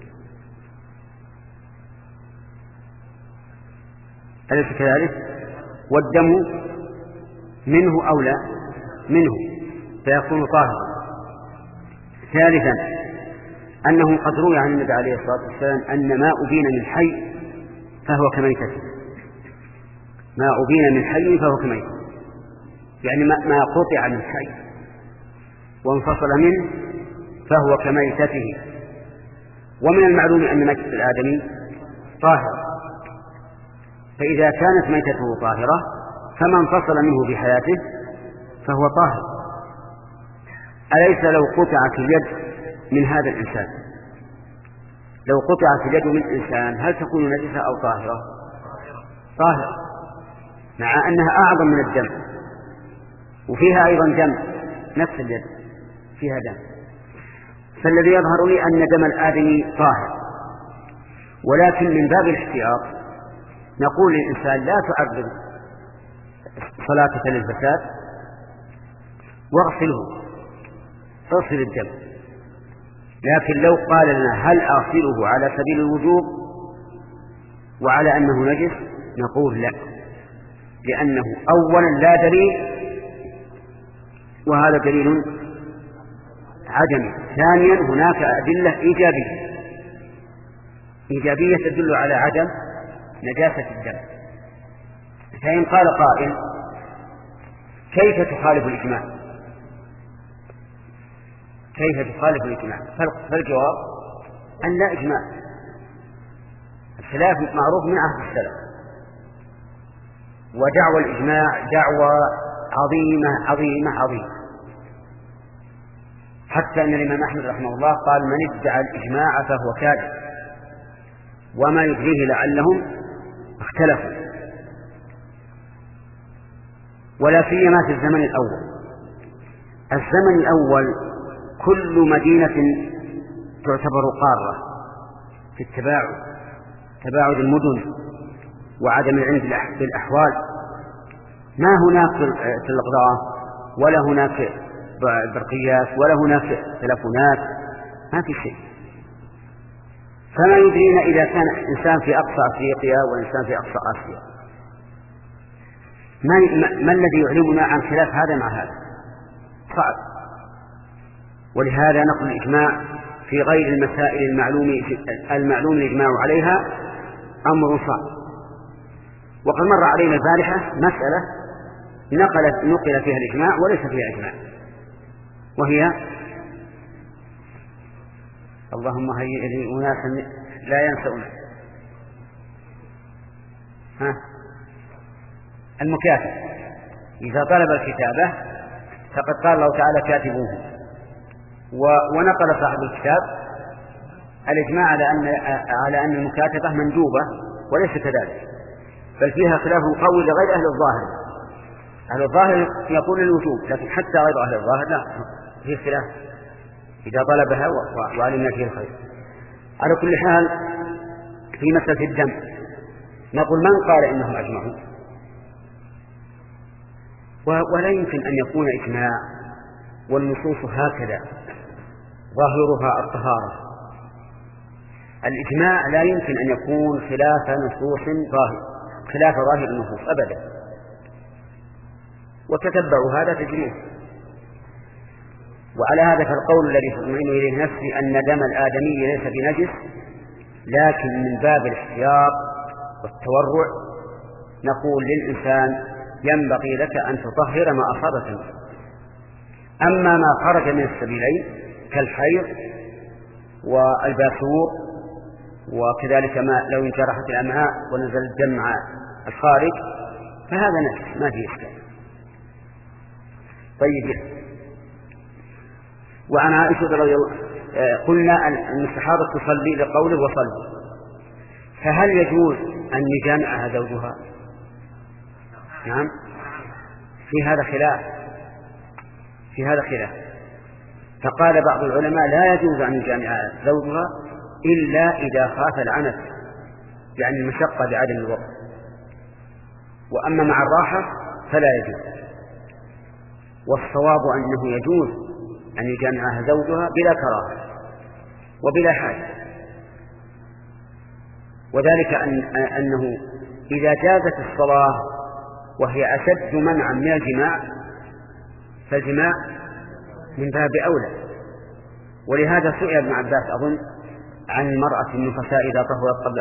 أليس كذلك؟ والدم منه أو لا؟ منه، فيكون طاهرا. ثالثا أنه قد روي عن النبي عليه الصلاة والسلام أن ما أبين من حي فهو كميتة، ما أبين من حي فهو كميتة، يعني ما قطع من حي وانفصل منه فهو كميتته. ومن المعلوم أن ميتة الآدمي طاهرة، فإذا كانت ميتته طاهرة فما انفصل منه بحياته فهو طاهر. أليس لو قطعت اليد من هذا الإنسان، لو قطعت اليد من إنسان هل تكون نجسة أو طاهرة؟ طاهرة، مع أنها أعظم من الدم وفيها أيضا دم، نفس اليد فيها دم. فالذي يظهر لي أن دم الآدمي طاهر، ولكن من باب الاحتياط نقول للإنسان لا تعرض صلاتك للفساد واغسله، اغسل الدم. لكن لو قال لنا هل أغسله على سبيل الوجوب وعلى أنه نجس، نقول لا، لأنه أولا لا دليل، وهذا دليل عدمي. ثانيا هناك أدلة إيجابية تدل على عدم نجاسة الدم. فإن قال قائل كيف تخالف الإجماع؟ كيف تخالف الإجماع؟ فالجواب أن لا إجماع، الخلاف معروف من عهد السلف، ودعوى الإجماع دعوى عظيمة عظيمة عظيمة، حتى أن الإمام أحمد رحمه الله قال من ادعى الإجماع فهو كاذب، وما يدريه لعلهم اختلفوا. ولا سيما في الزمن الأول. الزمن الأول كل مدينة تعتبر قارة في تباعد المدن وعدم العلم بالأحوال، ما هناك تلغراف ولا هناك برقيات ولا هناك تلفونات، ما في شيء. فما يدرينا إذا كان إنسان في أقصى أفريقيا وإنسان في أقصى آسيا، ما الذي يعلمنا عن خلاف هذا مع هذا؟ صعب. ولهذا نقل الإجماع في غير المسائل المعلوم الإجماع عليها أمر صعب. وقد مر علينا البارحة مسألة نقل فيها الإجماع وليس فيها إجماع، وهي اللهم هيئ لي أناسا لا ينسون المكاتب. إذا طلب الكتابة فقد قال الله تعالى كاتبوه، ونقل صاحب الكتاب الإجماع على أن المكاتبة مندوبة، وليس كذلك، بل فيها خلاف قوي لغير أهل الظاهر. أهل الظاهر يقول الوجوب، لكن حتى غير أهل الظاهر لا، فيه خلاف إذا طلبها وعلمنا فيه الخير. على كل حال في مسألة الدم نقول من قال إنهم أجمعوا؟ ولا يمكن أن يكون إجماع والنصوص هكذا ظاهرها الطهارة. الإجماع لا يمكن أن يكون خلاف ظاهر النصوص أبدا. وتتبعوا هذا تجريه. وعلى هذا فالقول الذي تطمئن إليه نفسي أن دم الآدمي ليس بنجس، لكن من باب الاحتياط والتورع نقول للإنسان ينبغي لك أن تطهر ما أصابك منه. أما ما خرج من السبيلين كالحيض والباسور، وكذلك ما لو انجرحت الأمعاء ونزل الدم مع الخارج، فهذا نجس ما فيه إشكال. طيب. وعن عائشة رضي الله قلنا أن الصحابة تصلي لقوله وصلوا، فهل يجوز أن يجامعها زوجها؟ نعم، في هذا خلاف. فقال بعض العلماء لا يجوز أن يجامع زوجها إلا إذا خاف العنت، يعني المشقة لعدم الوقت، وأما مع الراحة فلا يجوز. والصواب أنه يجوز أن يجامعها زوجها بلا كراهة وبلا حاجة، وذلك أنه إذا جازت الصلاة وهي أشد منعا من الجماع فالجماع من باب أولى. ولهذا سئل ابن عباس أظن عن المرأة النفساء إذا طهرت قبل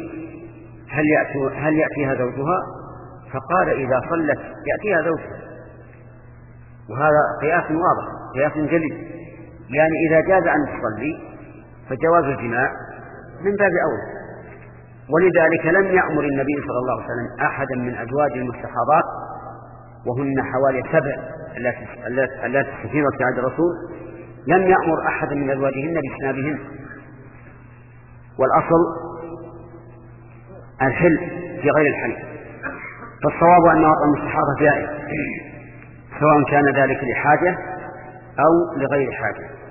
40 هل يأتيها زوجها؟ فقال إذا صلت يأتيها زوجها، وهذا قياس واضح قياس جلي، يعني إذا جاز أن تصلي فجواز الجماع من باب أولى. ولذلك لم يأمر النبي صلى الله عليه وسلم أحدا من أزواج المستحاضات وهن حوالي 7 التي استثيرت في عهد الرسول، لم يأمر أحدا من أزواجهن باجتنابهن، والأصل الحل في غير الحل. فالصواب أن وطء المستحاضة جائز سواء كان ذلك لحاجة أو لغير حاجة.